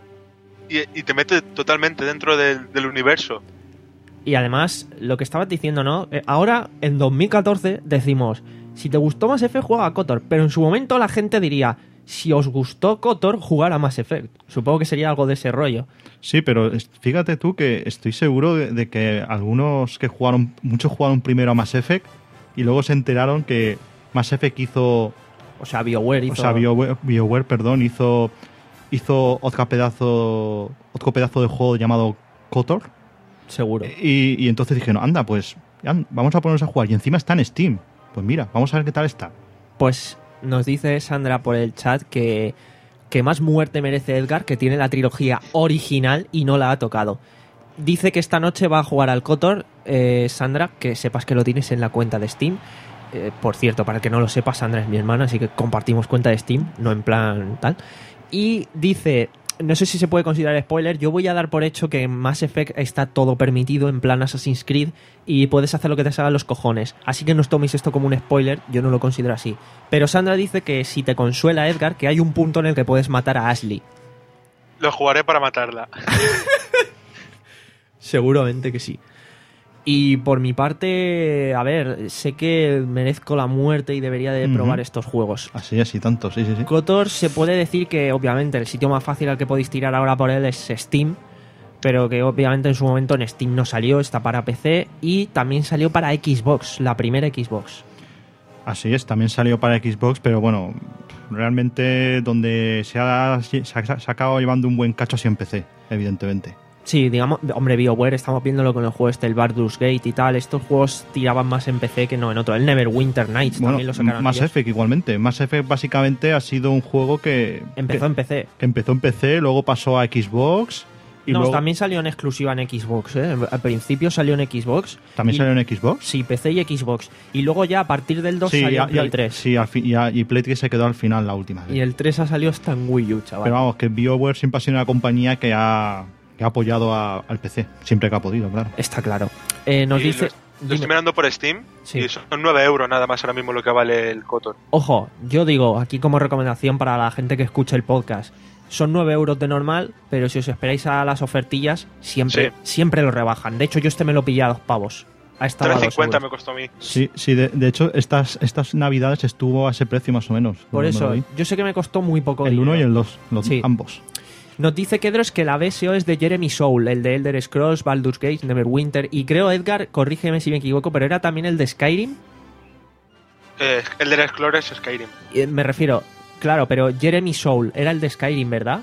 y, y te mete totalmente dentro del, del universo. Y además, lo que estabas diciendo, ¿no? Eh, ahora, en dos mil catorce, decimos, si te gustó Mass Effect, juega a KOTOR. Pero en su momento la gente diría, si os gustó KOTOR, jugar a Mass Effect. Supongo que sería algo de ese rollo. Sí, pero es- fíjate tú que estoy seguro de, de que algunos que jugaron, muchos jugaron primero a Mass Effect y luego se enteraron que Mass Effect hizo, O sea, BioWare hizo... o sea, BioWare, BioWare, perdón, hizo, hizo otro pedazo, otro pedazo de juego llamado KOTOR. Seguro. Y, y entonces dijeron, anda, pues ya, vamos a ponernos a jugar. Y encima está en Steam. Pues mira, vamos a ver qué tal está. Pues nos dice Sandra por el chat que, que más muerte merece Edgar, que tiene la trilogía original y no la ha tocado. Dice que esta noche va a jugar al KOTOR. Eh, Sandra, que sepas que lo tienes en la cuenta de Steam. Eh, por cierto, para el que no lo sepa, Sandra es mi hermana, así que compartimos cuenta de Steam, no en plan tal. Y dice no sé si se puede considerar spoiler. Yo voy a dar por hecho que en Mass Effect está todo permitido en plan Assassin's Creed y puedes hacer lo que te salga los cojones. Así que no os toméis esto como un spoiler, yo no lo considero así. Pero Sandra dice que si te consuela, Edgar, que hay un punto en el que puedes matar a Ashley. Lo jugaré para matarla. Seguramente que sí. Y por mi parte, a ver, sé que merezco la muerte y debería de probar uh-huh. estos juegos. Así es, y tanto, sí, sí, sí. KOTOR se puede decir que obviamente el sitio más fácil al que podéis tirar ahora por él es Steam, pero que obviamente en su momento en Steam no salió, está para P C y también salió para Xbox, la primera Xbox. Así es, también salió para Xbox, pero bueno, realmente donde se ha, se ha, se ha acabado llevando un buen cacho así en P C, evidentemente. Sí, digamos, hombre, BioWare, estamos viéndolo con el juego este, el Baldur's Gate y tal, estos juegos tiraban más en P C que no en otro. El Neverwinter Nights bueno, también lo sacaron. Mass Effect igualmente. Mass Effect básicamente ha sido un juego que... Empezó que, en P C. Que empezó en P C, luego pasó a Xbox... Y no, luego... también salió en exclusiva en Xbox, ¿eh? Al principio salió en Xbox. ¿También y... salió en Xbox? Sí, P C y Xbox. Y luego ya a partir del dos sí, salió ya, en Play ya, tres. Sí, al fin, ya, y Play tres se quedó al final la última vez. Y el tres ha salido hasta en Wii U, chaval. Pero vamos, que BioWare siempre ha sido una compañía que ha... que ha apoyado a, al P C, siempre que ha podido, claro. Está claro. Eh, nos y dice... Lo, lo estoy mirando por Steam sí. y son nueve euros nada más ahora mismo lo que vale el KOTOR. Ojo, yo digo, aquí como recomendación para la gente que escucha el podcast, son nueve euros de normal, pero si os esperáis a las ofertillas, siempre, sí. siempre lo rebajan. De hecho, yo este me lo pillé a dos pavos. tres cincuenta me costó a mí. Sí, sí de, de hecho, estas, estas navidades estuvo a ese precio más o menos. Por eso, yo sé que me costó muy poco. El uno y el dos, los sí. ambos. Nos dice Kedros que la B S O es de Jeremy Soule, el de Elder Scrolls, Baldur's Gate, Neverwinter, y creo, Edgar, corrígeme si me equivoco, pero era también el de Skyrim. Eh, Elder Scrolls es Skyrim. Eh, me refiero, claro, pero Jeremy Soule era el de Skyrim, ¿verdad?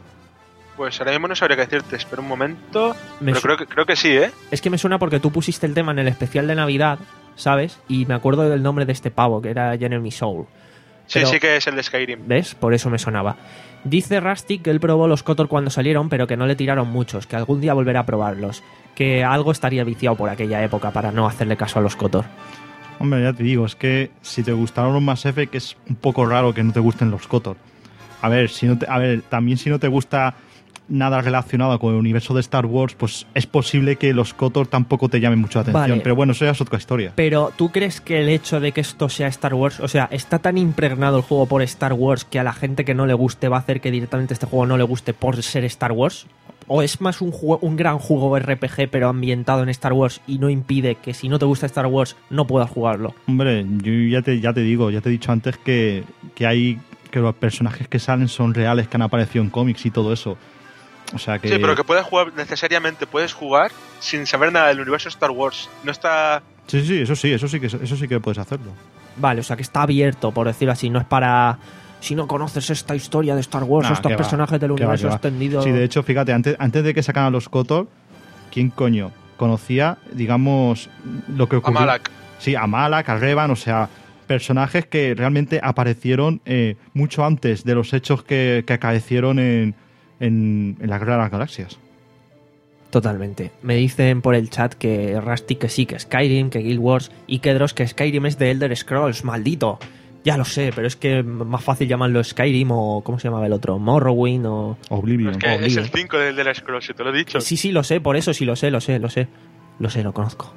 Pues ahora mismo no sabría qué decirte, espera un momento, me pero su- creo que, creo que sí, ¿eh? Es que me suena porque tú pusiste el tema en el especial de Navidad, ¿sabes? Y me acuerdo del nombre de este pavo, que era Jeremy Soule. Sí, Pero, sí que es el de Skyrim. ¿ves? Por eso me sonaba. Dice Rusty que él probó los KOTOR cuando salieron, pero que no le tiraron muchos, que algún día volverá a probarlos. Que algo estaría viciado por aquella época para no hacerle caso a los KOTOR. Hombre, ya te digo, es que si te gustaron los Mass Effect es un poco raro que no te gusten los KOTOR. A ver, si no te, a ver, también si no te gusta nada relacionado con el universo de Star Wars, pues es posible que los KOTOR tampoco te llamen mucho la atención. Vale. Pero bueno, eso ya es otra historia. Pero ¿tú crees que el hecho de que esto sea Star Wars, o sea, está tan impregnado el juego por Star Wars que a la gente que no le guste va a hacer que directamente este juego no le guste por ser Star Wars? ¿O es más un, juego, un gran juego R P G pero ambientado en Star Wars y no impide que si no te gusta Star Wars no puedas jugarlo? Hombre, yo ya te, ya te digo, ya te he dicho antes que, que hay que los personajes que salen son reales, que han aparecido en cómics y todo eso. O sea que... Sí, pero que puedes jugar necesariamente, puedes jugar sin saber nada del universo Star Wars. No está... Sí, sí, eso sí, eso sí que eso sí que puedes hacerlo. Vale, o sea que está abierto, por decirlo así, no es para... Si no conoces esta historia de Star Wars, Nah, estos que personajes va, del que va, universo que va. extendido... Sí, de hecho, fíjate, antes, antes de que sacaran los KOTOR, ¿quién coño conocía, digamos, lo que ocurrió? A Malak. Sí, a Malak, a Revan, o sea, personajes que realmente aparecieron eh, mucho antes de los hechos que, que acaecieron en, en, en la Guerra de las Galaxias. Totalmente. Me dicen por el chat que Rusty que sí, que Skyrim, que Guild Wars y Kedros que Skyrim es de Elder Scrolls, maldito. Ya lo sé, pero es que es más fácil llamarlo Skyrim o ¿cómo se llamaba el otro? Morrowind o... Oblivion. Es que Oblivion. es el cinco del Elder Scrolls, si te lo he dicho. Sí, sí, lo sé, por eso sí lo sé, lo sé, lo sé. Lo sé, lo conozco.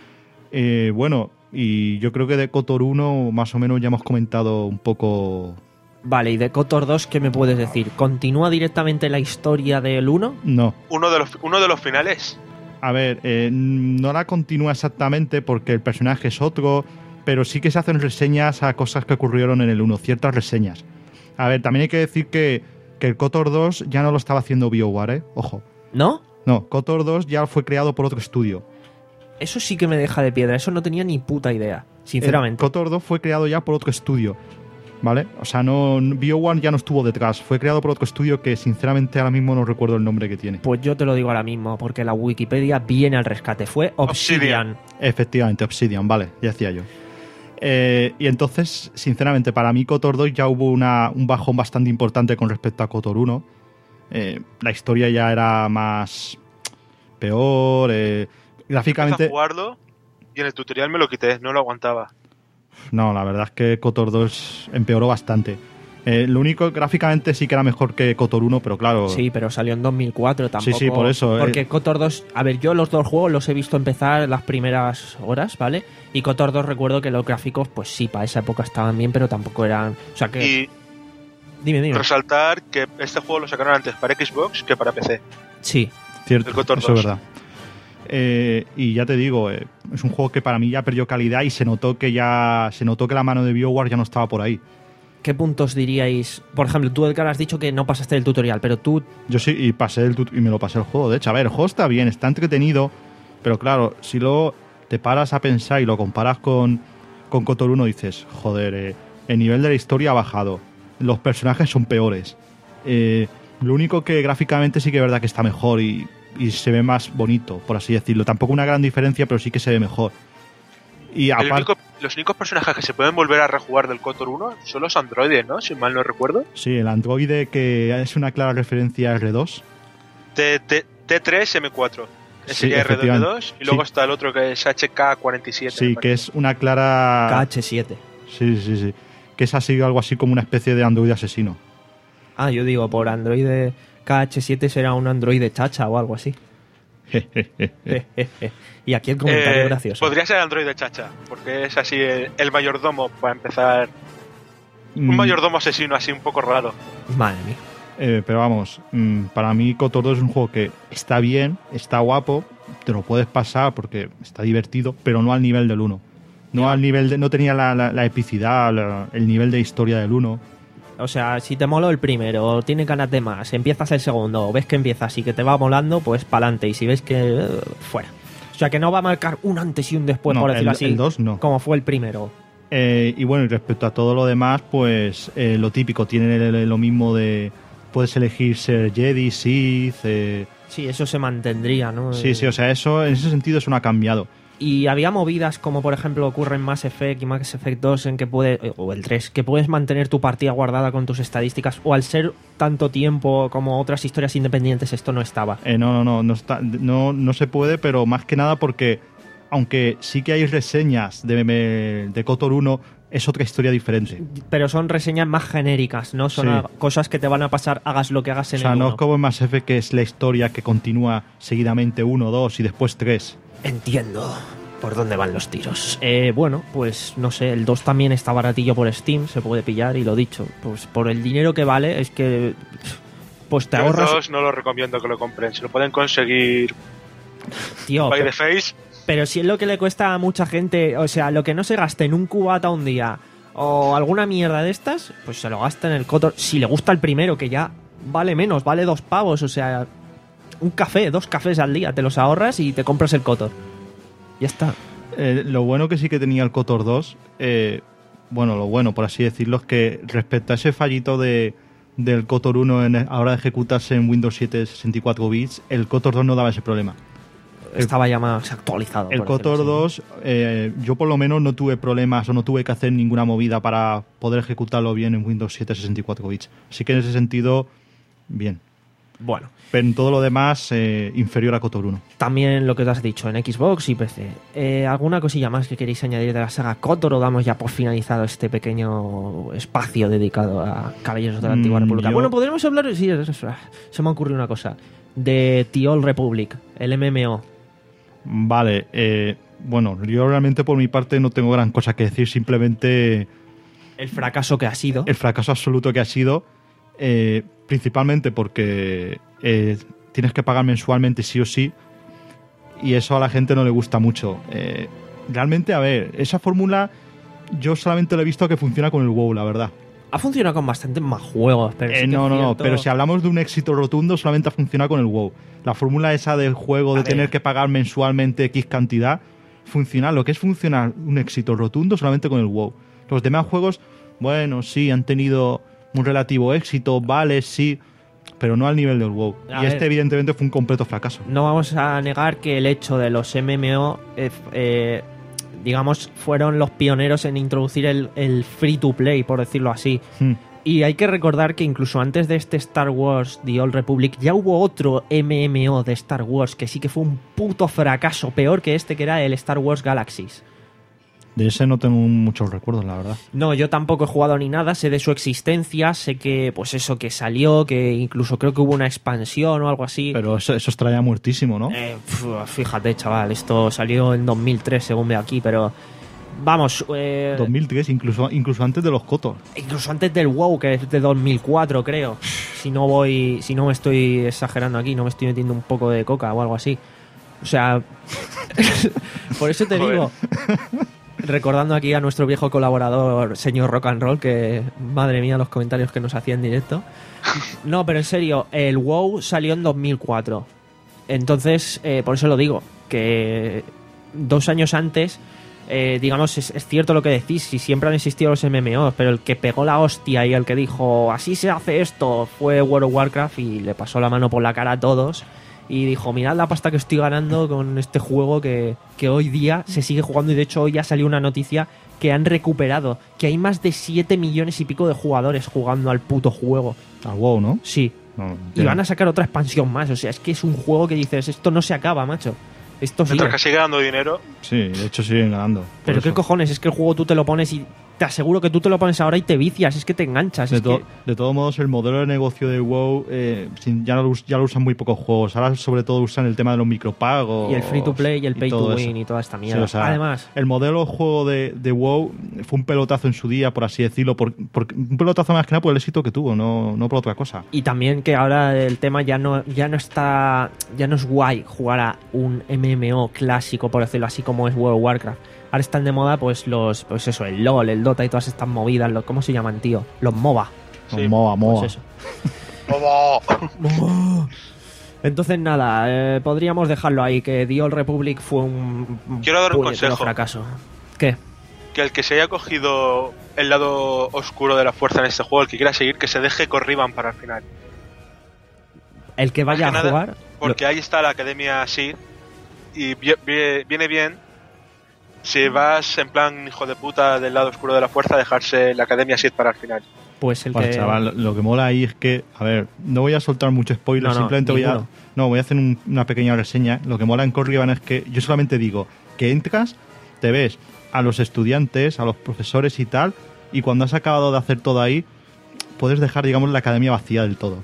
Eh, bueno, y yo creo que de KOTOR uno más o menos ya hemos comentado un poco... Vale, y de KOTOR dos, ¿qué me puedes decir? ¿Continúa directamente la historia del uno? No. Uno de los, uno de los finales. A ver, eh, no la continúa exactamente porque el personaje es otro, pero sí que se hacen reseñas a cosas que ocurrieron en el uno, ciertas reseñas. A ver, también hay que decir que, que el KOTOR dos ya no lo estaba haciendo BioWare, ¿eh? Ojo. ¿No? No, KOTOR dos ya fue creado por otro estudio. Eso sí que me deja de piedra, eso no tenía ni puta idea, sinceramente. El KOTOR dos fue creado ya por otro estudio, ¿vale? O sea, no, BioWare ya no estuvo detrás, fue creado por otro estudio que sinceramente ahora mismo no recuerdo el nombre que tiene. Pues yo te lo digo ahora mismo, porque la Wikipedia viene al rescate, fue Obsidian. Obsidian. Efectivamente, Obsidian, vale, ya decía yo. Eh, y entonces, sinceramente, para mí KOTOR dos ya hubo una, un bajón bastante importante con respecto a KOTOR uno. Eh, la historia ya era más... peor, eh, gráficamente... Empecé a jugarlo y en el tutorial me lo quité, no lo aguantaba. No, la verdad es que KOTOR dos empeoró bastante. Eh, lo único, gráficamente sí que era mejor que KOTOR uno, pero claro... Sí, pero salió en dos mil cuatro tampoco. Sí, sí, por eso. Porque eh. KOTOR dos... A ver, yo los dos juegos los he visto empezar las primeras horas, ¿vale? Y KOTOR dos recuerdo que los gráficos, pues sí, para esa época estaban bien, pero tampoco eran... O sea que... Y Dime, dime. resaltar que este juego lo sacaron antes para Xbox que para P C. Sí. Cierto, El KOTOR eso dos. es verdad. Eh, y ya te digo, eh, es un juego que para mí ya perdió calidad y se notó que ya se notó que la mano de BioWare ya no estaba por ahí. ¿Qué puntos diríais? Por ejemplo, tú, Edgar, has dicho que no pasaste el tutorial, pero tú... Yo sí, y pasé el tut- y me lo pasé el juego. De hecho, a ver, el juego está bien, está entretenido, pero claro, si luego te paras a pensar y lo comparas con, con KOTOR uno, dices, joder, eh, el nivel de la historia ha bajado, los personajes son peores. Eh, lo único que gráficamente sí que es verdad que está mejor y, y se ve más bonito, por así decirlo. Tampoco una gran diferencia, pero sí que se ve mejor. Y El aparte... único- los únicos personajes que se pueden volver a rejugar del KOTOR uno son los androides, ¿no? Si mal no recuerdo. Sí, el androide que es una clara referencia a erre dos. T- T- T tres M cuatro. Ese Sí, sería erre dos efectivamente. dos. Y luego Sí. está el otro que es H K cuarenta y siete. Sí, me que parece. es una clara... K H siete. Sí, sí, sí. Que es así, algo así como una especie de androide asesino. Ah, yo digo, por Android K H siete será un Android chacha o algo así. Y aquí el comentario Eh, gracioso. Podría ser Android de Chacha, porque es así el, el mayordomo, para empezar. Un Mm, mayordomo asesino así un poco raro. Madre mía. eh, pero vamos, mm, para mí KOTOR dos es un juego que está bien, está guapo, te lo puedes pasar porque está divertido, pero no al nivel del uno. No al nivel de, no tenía la, la- la epicidad, la- el nivel de historia del uno. O sea, si te moló el primero, tiene ganas de más, empiezas el segundo, ves que empiezas y que te va molando, pues pa'lante. Y si ves que... eh, fuera. O sea, que no va a marcar un antes y un después, No, por decirlo el- así. el dos no. Como fue el primero. Eh, y bueno, y respecto a todo lo demás, pues eh, lo típico, tiene el- el- lo mismo de... Puedes elegir ser Jedi, Sith... eh, Sí, eso se mantendría, ¿no? sí, sí, o sea, eso en ese sentido eso no ha cambiado. Y había movidas como por ejemplo ocurre en Mass Effect y Mass Effect dos en que puede, o el tres, que puedes mantener tu partida guardada con tus estadísticas, o al ser tanto tiempo como otras historias independientes esto no estaba. Eh, no, no, no, no, está, no, no se puede, pero más que nada porque, aunque sí que hay reseñas de, de KOTOR uno, es otra historia diferente. Pero son reseñas más genéricas, no son Sí. a- cosas que te van a pasar hagas lo que hagas O en sea, el no uno. es como en Mass Effect, que es la historia que continúa seguidamente uno, dos y después tres. Entiendo por dónde van los tiros. Eh, bueno, pues no sé, el dos también está baratillo por Steam, se puede pillar y lo dicho, pues por el dinero que vale es que pues te Los ahorras, dos no lo recomiendo que lo compren. Si lo pueden conseguir tío, by pero, the face, pero si es lo que le cuesta a mucha gente, o sea, lo que no se gaste en un cubata un día o alguna mierda de estas, pues se lo gasta en el KOTOR, si le gusta el primero, que ya vale menos, vale dos pavos, o sea, un café, dos cafés al día, te los ahorras y te compras el KOTOR. Ya está. Eh, lo bueno que sí que tenía el KOTOR dos, eh, bueno, lo bueno, por así decirlo, es que respecto a ese fallito de, del KOTOR uno en, ahora de ejecutarse en Windows siete sesenta y cuatro bits, el KOTOR dos no daba ese problema. Estaba ya más actualizado. El por decirlo KOTOR así. dos, eh, yo por lo menos no tuve problemas o no tuve que hacer ninguna movida para poder ejecutarlo bien en Windows siete sesenta y cuatro bits. Así que en ese sentido, bien. Bueno, Pero en todo lo demás, eh, inferior a KOTOR uno. también lo que te has dicho en Xbox y P C. Eh, ¿Alguna cosilla más que queréis añadir de la saga KOTOR o damos ya por finalizado este pequeño espacio dedicado a Caballeros de la Antigua Mm, República? yo- Bueno, podríamos hablar, sí, es- es- se me ha ocurrido una cosa, de The Old Republic, el M M O. Vale, eh, bueno, yo realmente por mi parte no tengo gran cosa que decir, simplemente El fracaso que ha sido. el fracaso absoluto que ha sido, eh, principalmente porque eh, tienes que pagar mensualmente sí o sí, y eso a la gente no le gusta mucho. Eh, realmente, a ver, esa fórmula yo solamente lo he visto que funciona con el WoW, la verdad. Ha funcionado con bastantes más juegos, pero Eh, sí que no, es no, no, cierto- pero si hablamos de un éxito rotundo, solamente ha funcionado con el WoW. La fórmula esa del juego A de ver. tener que pagar mensualmente X cantidad, funciona. Lo que es funcionar un éxito rotundo solamente con el WoW. Los demás juegos, bueno, sí, han tenido un relativo éxito, vale, sí, pero no al nivel del WoW. A y ver. este, evidentemente, fue un completo fracaso. No vamos a negar que el hecho de los M M O, eh, eh, digamos, fueron los pioneros en introducir el, el free to play, por decirlo así. Hmm. Y hay que recordar que incluso antes de este Star Wars The Old Republic ya hubo otro M M O de Star Wars que sí que fue un puto fracaso, peor que este, que era el Star Wars Galaxies. De ese no tengo muchos recuerdos, la verdad. No, yo tampoco he jugado ni nada, sé de su existencia, sé que, pues eso, que salió, que incluso creo que hubo una expansión o algo así. Pero eso, eso estaría muertísimo, ¿no? Eh, pf, fíjate, chaval, esto salió en dos mil tres, según veo aquí, pero... Vamos... Eh, dos mil tres, incluso, incluso antes de los Kotor. Incluso antes del WoW, que es de dos mil cuatro, creo. Si no voy... Si no me estoy exagerando aquí, no me estoy metiendo un poco de coca o algo así. O sea... por eso te digo... Recordando aquí a nuestro viejo colaborador, señor Rock and Roll, que madre mía los comentarios que nos hacía en directo. No, pero en serio, el WoW salió en dos mil cuatro. Entonces, eh, por eso lo digo, que dos años antes, eh, digamos, es, es cierto lo que decís, si siempre han existido los M M Os, pero el que pegó la hostia y el que dijo, así se hace esto, fue World of Warcraft y le pasó la mano por la cara a todos. Y dijo, mirad la pasta que estoy ganando con este juego que, que hoy día se sigue jugando. Y de hecho hoy ya salió una noticia que han recuperado, que hay más de siete millones y pico de jugadores jugando al puto juego. Al WoW, ¿no? Sí. No, y van a sacar otra expansión más. O sea, es que es un juego que dices, esto no se acaba, macho. Esto sigue. Mientras que sigue dando dinero. Sí, de hecho siguen ganando. Pero qué cojones, es que el juego tú te lo pones y te aseguro que tú te lo pones ahora y te vicias, es que te enganchas. De, es to- que... de todos modos, el modelo de negocio de WoW eh, sin- ya, lo, us- ya lo usan muy pocos juegos. Ahora sobre todo usan el tema de los micropagos. Y el free to play y el pay to todo win eso. y toda esta Sí, mierda. o sea, Además, el modelo de juego de, de WoW fue un pelotazo en su día, por así decirlo. Por, por- un pelotazo más que nada por el éxito que tuvo, no, no por otra cosa. y también que ahora el tema ya no, ya no está, ya no es guay jugar a un M M O clásico, por decirlo así, como es World of Warcraft. Ahora están de moda pues los, pues eso, el LoL, el Dota y todas estas movidas, los, ¿cómo se llaman, tío? Los MOBA. Sí. Moa, moa. Pues eso. ¡Vamos! Entonces nada, eh, podríamos dejarlo ahí, que The Old Republic fue un Quiero dar un puñetero consejo. fracaso. ¿Qué? Que el que se haya cogido el lado oscuro de la fuerza en este juego, el que quiera seguir, que se deje Corriban para el final. El que vaya Más a que nada, jugar... Porque ahí está la Academia Sith y vi- vi- viene bien si vas en plan hijo de puta del lado oscuro de la fuerza, dejarse la Academia Sith para el final. Pues el Bueno, que... chaval, lo que mola ahí es que, a ver, no voy a soltar mucho spoiler, No, no, simplemente voy a, ninguno. no, voy a hacer un- una pequeña reseña. Lo que mola en Corriban es que yo solamente digo que entras, te ves a los estudiantes, a los profesores y tal, y cuando has acabado de hacer todo ahí, puedes dejar, digamos, la academia vacía del todo.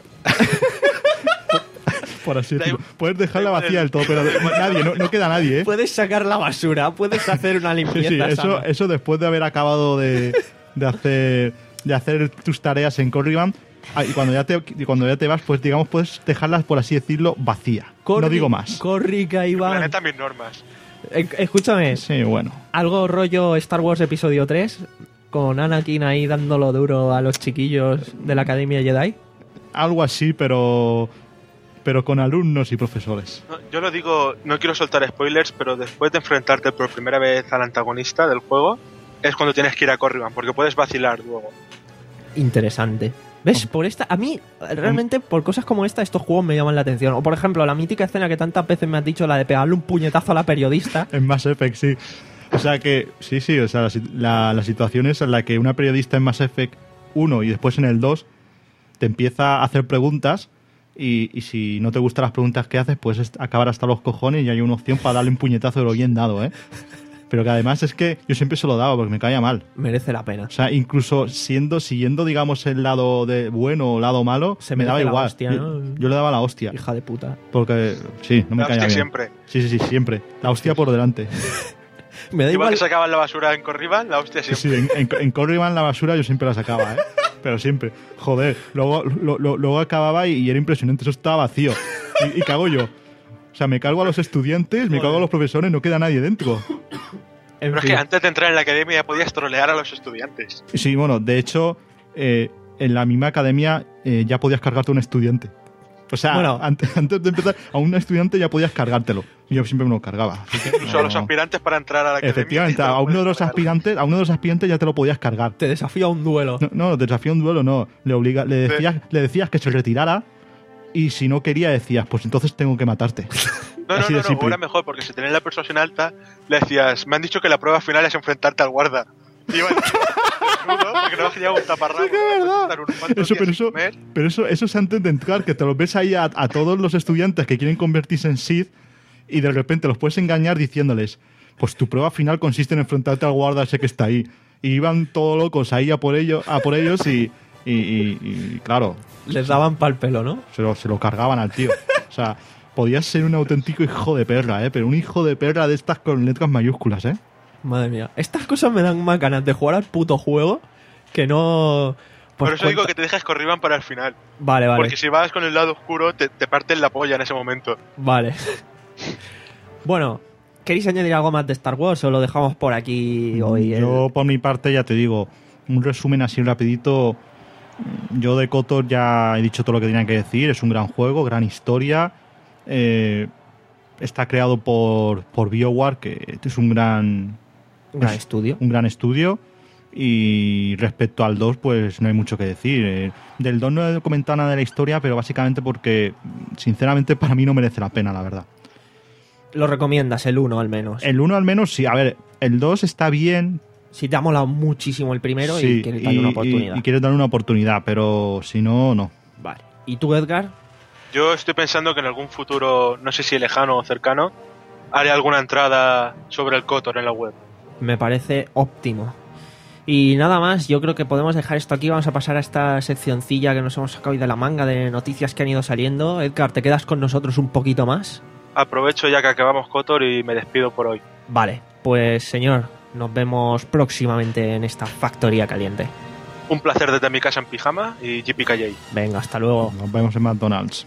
Por así Da decirlo. igual- Puedes dejarla da igual vacía el- del todo, pero nadie, no, no queda nadie, ¿eh? Puedes sacar la basura, puedes hacer una Sí, limpieza. sí, eso, sana. eso después de haber acabado de, de hacer de hacer tus tareas en Corriban, ah, y cuando ya te y cuando ya te vas, pues digamos puedes dejarlas, por así decirlo, vacía. Corri- no digo más. Corrica, Iván. Planeta mis normas. Eh, Escúchame, Sí, bueno. algo rollo Star Wars Episodio tres, con Anakin ahí dándolo duro a los chiquillos de la Academia Jedi. Algo así, pero pero con alumnos y profesores. No, yo lo digo, no quiero soltar spoilers, pero después de enfrentarte por primera vez al antagonista del juego, es cuando tienes que ir a Corriban, porque puedes vacilar luego. Interesante. ¿Ves? Por esta, a mí, realmente, por cosas como esta, estos juegos me llaman la atención. O, por ejemplo, la mítica escena que tantas veces me has dicho, la de pegarle un puñetazo a la periodista. En Mass Effect, sí. O sea que, sí, sí, o sea, la, si- la, la situación es en la que una periodista en Mass Effect uno y después en el dos te empieza a hacer preguntas y, y si no te gustan las preguntas que haces, puedes est- acabar hasta los cojones y hay una opción para darle un puñetazo de lo bien dado, ¿eh? Pero que además es que yo siempre se lo daba porque me caía mal. Merece la pena. O sea, incluso siendo, siguiendo, digamos, el lado de bueno o lado malo, Se me daba merece la igual. hostia, yo, ¿no? yo le daba la hostia. Hija de puta. Porque, sí, no me La caía hostia bien. siempre. Sí, sí, sí, siempre. La hostia por delante. Me da Igual igual. que sacaban la basura en Corriban, la hostia Sí, siempre. sí, en, en, en Corriban la basura yo siempre la sacaba, ¿eh? Pero siempre. Joder, luego, lo- lo- luego acababa y, y era impresionante, eso estaba vacío. ¿Y, y qué hago yo? O sea, me cargo a los estudiantes, me cargo a los profesores, no queda nadie dentro. En Pero es fin. que antes de entrar en la academia ya podías trolear a los estudiantes. Sí, bueno, de hecho, eh, en la misma academia eh, ya podías cargarte a un estudiante. O sea, Bueno. antes, antes de empezar, a un estudiante ya podías cargártelo. Y yo siempre me lo cargaba. Así que, Incluso a los no. aspirantes para entrar a la academia. Efectivamente, y te lo a uno de puedes los cargar. aspirantes, a uno de los aspirantes ya te lo podías cargar. Te desafío a un duelo. No, no, te desafía un duelo, no. Le obliga, le decías, le decías que se retirara y si no quería decías, pues entonces tengo que matarte. No, no, Así no, de no, simple. era mejor, porque si tenías la persuasión alta, le decías, me han dicho que la prueba final es enfrentarte al guarda. Y iba desnudo, porque no llevaba un taparrabo. Sí, que es verdad. Estar unos cuantos Eso, días pero sin eso, comer. pero eso, eso es antes de entrar, que te los ves ahí a, a todos los estudiantes que quieren convertirse en Sith y de repente los puedes engañar diciéndoles, Pues tu prueba final consiste en enfrentarte al guarda ese que está ahí. Y iban todos locos ahí a por ellos, a por ellos y, y, y, y claro... Les daban pa'l pelo, ¿no? Se lo, se lo cargaban al tío. O sea, podías ser un auténtico hijo de perra, ¿eh? Pero un hijo de perra de estas con letras mayúsculas, ¿eh? Madre mía. Estas cosas me dan más ganas de jugar al puto juego que no... Por eso digo que te dejes corriban para el final. Vale, vale. Porque si vas con el lado oscuro, te, te parten la polla en ese momento. Vale. Bueno, ¿queréis añadir algo más de Star Wars o lo dejamos por aquí hoy? Yo, El... por mi parte, ya te digo, un resumen así rapidito. Yo de KOTOR ya he dicho todo lo que tenía que decir. Es un gran juego, gran historia. Eh, está creado por, por BioWare, que es un gran... Un gran es estudio. Un gran estudio. Y respecto al dos, pues no hay mucho que decir. Eh, del dos no he comentado nada de la historia, pero básicamente porque, sinceramente, para mí no merece la pena, la verdad. Lo recomiendas, el uno al menos. El uno al menos sí. A ver, el dos está bien. Si te ha molado muchísimo el primero Sí, y quieres darle una oportunidad. Y, y quieres darle una oportunidad, pero si no, no. Vale. ¿Y tú, Edgar? Yo estoy pensando que en algún futuro, no sé si lejano o cercano, haré alguna entrada sobre el KOTOR en la web. Me parece óptimo. Y nada más, yo creo que podemos dejar esto aquí. Vamos a pasar a esta seccioncilla que nos hemos sacado hoy de la manga de noticias que han ido saliendo. Edgar, ¿te quedas con nosotros un poquito más? Aprovecho ya que acabamos KOTOR y me despido por hoy. Vale, pues señor, nos vemos próximamente en esta factoría caliente. Un placer desde mi casa en pijama y J P K J. Venga, hasta luego. Nos vemos en McDonald's.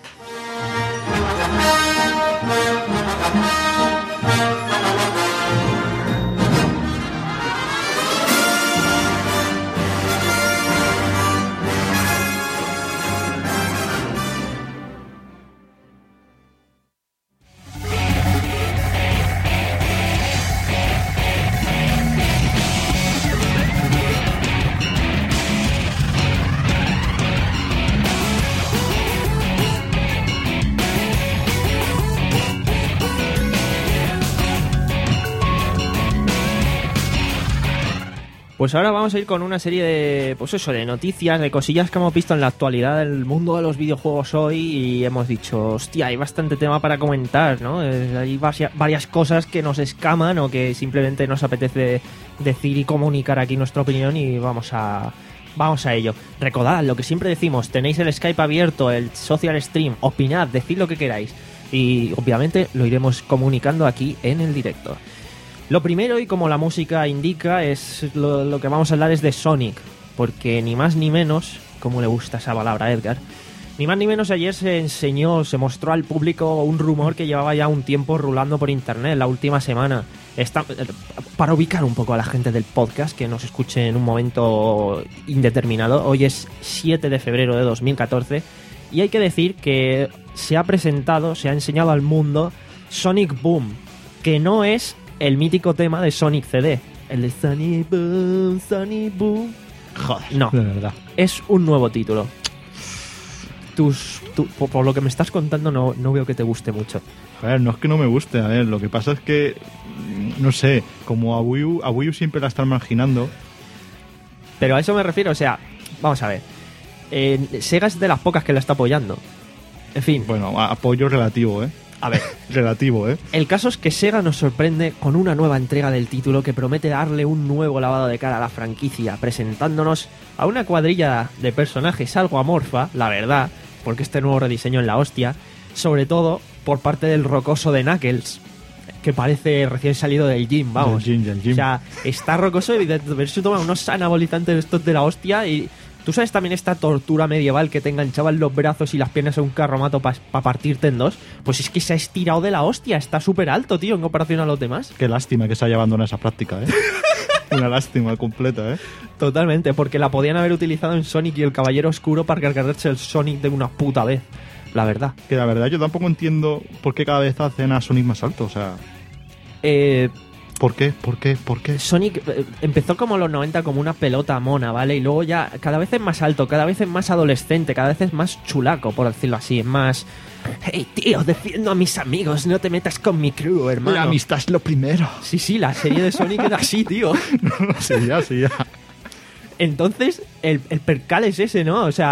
Pues ahora vamos a ir con una serie de, pues eso, de noticias, de cosillas que hemos visto en la actualidad del mundo de los videojuegos hoy y hemos dicho, hostia, hay bastante tema para comentar, ¿no? Eh, hay varia- varias cosas que nos escaman o que simplemente nos apetece decir y comunicar aquí nuestra opinión y vamos a, vamos a ello. Recordad lo que siempre decimos, tenéis el Skype abierto, el social stream, opinad, decid lo que queráis y obviamente lo iremos comunicando aquí en el directo. Lo primero, y como la música indica, es lo, lo que vamos a hablar es de Sonic, porque ni más ni menos, como le gusta esa palabra a Edgar, ni más ni menos ayer se enseñó, se mostró al público un rumor que llevaba ya un tiempo rulando por internet, la última semana. Está, para ubicar un poco a la gente del podcast, que nos escuche en un momento indeterminado, hoy es siete de febrero de dos mil catorce, y hay que decir que se ha presentado, se ha enseñado al mundo Sonic Boom, que no es el mítico tema de Sonic C D. El de Sonic Boom, Sonic Boom. Joder, no, de verdad. Es un nuevo título. Tus, tu, por, por lo que me estás contando no, no veo que te guste mucho. A ver, no es que no me guste, a ver, lo que pasa es que, no sé, como a Wii U, a Wii U siempre la están marginando. Pero a eso me refiero, o sea, vamos a ver. Eh, Sega es de las pocas que la está apoyando. En fin. Bueno, apoyo relativo, ¿eh? A ver, relativo, ¿eh? El caso es que Sega nos sorprende con una nueva entrega del título que promete darle un nuevo lavado de cara a la franquicia, presentándonos a una cuadrilla de personajes algo amorfa, la verdad, porque este nuevo rediseño es la hostia, sobre todo por parte del rocoso de Knuckles, que parece recién salido del gym, vamos. Del gym, del gym. O sea, está rocoso y de haberse tomado unos anabolizantes estos de la hostia y... ¿Tú sabes también esta tortura medieval que te enganchaban los brazos y las piernas a un carromato para pa partirte en dos? Pues es que se ha estirado de la hostia, está súper alto, tío, en comparación a los demás. Qué lástima que se haya abandonado esa práctica, ¿eh? Una lástima completa, ¿eh? Totalmente, porque la podían haber utilizado en Sonic y el Caballero Oscuro para cargarse el Sonic de una puta vez, la verdad. Que la verdad yo tampoco entiendo por qué cada vez hacen a Sonic más alto, o sea... Eh... ¿Por qué? ¿Por qué? ¿Por qué? Sonic eh, empezó como en los noventa como una pelota mona, ¿vale? Y luego ya cada vez es más alto, cada vez es más adolescente, cada vez es más chulaco, por decirlo así. Es más... Hey, tío, defiendo a mis amigos, no te metas con mi crew, hermano. La amistad es lo primero. Sí, sí, la serie de Sonic era así, tío. Sí, ya, sí, ya. Entonces, el, el percal es ese, ¿no? O sea,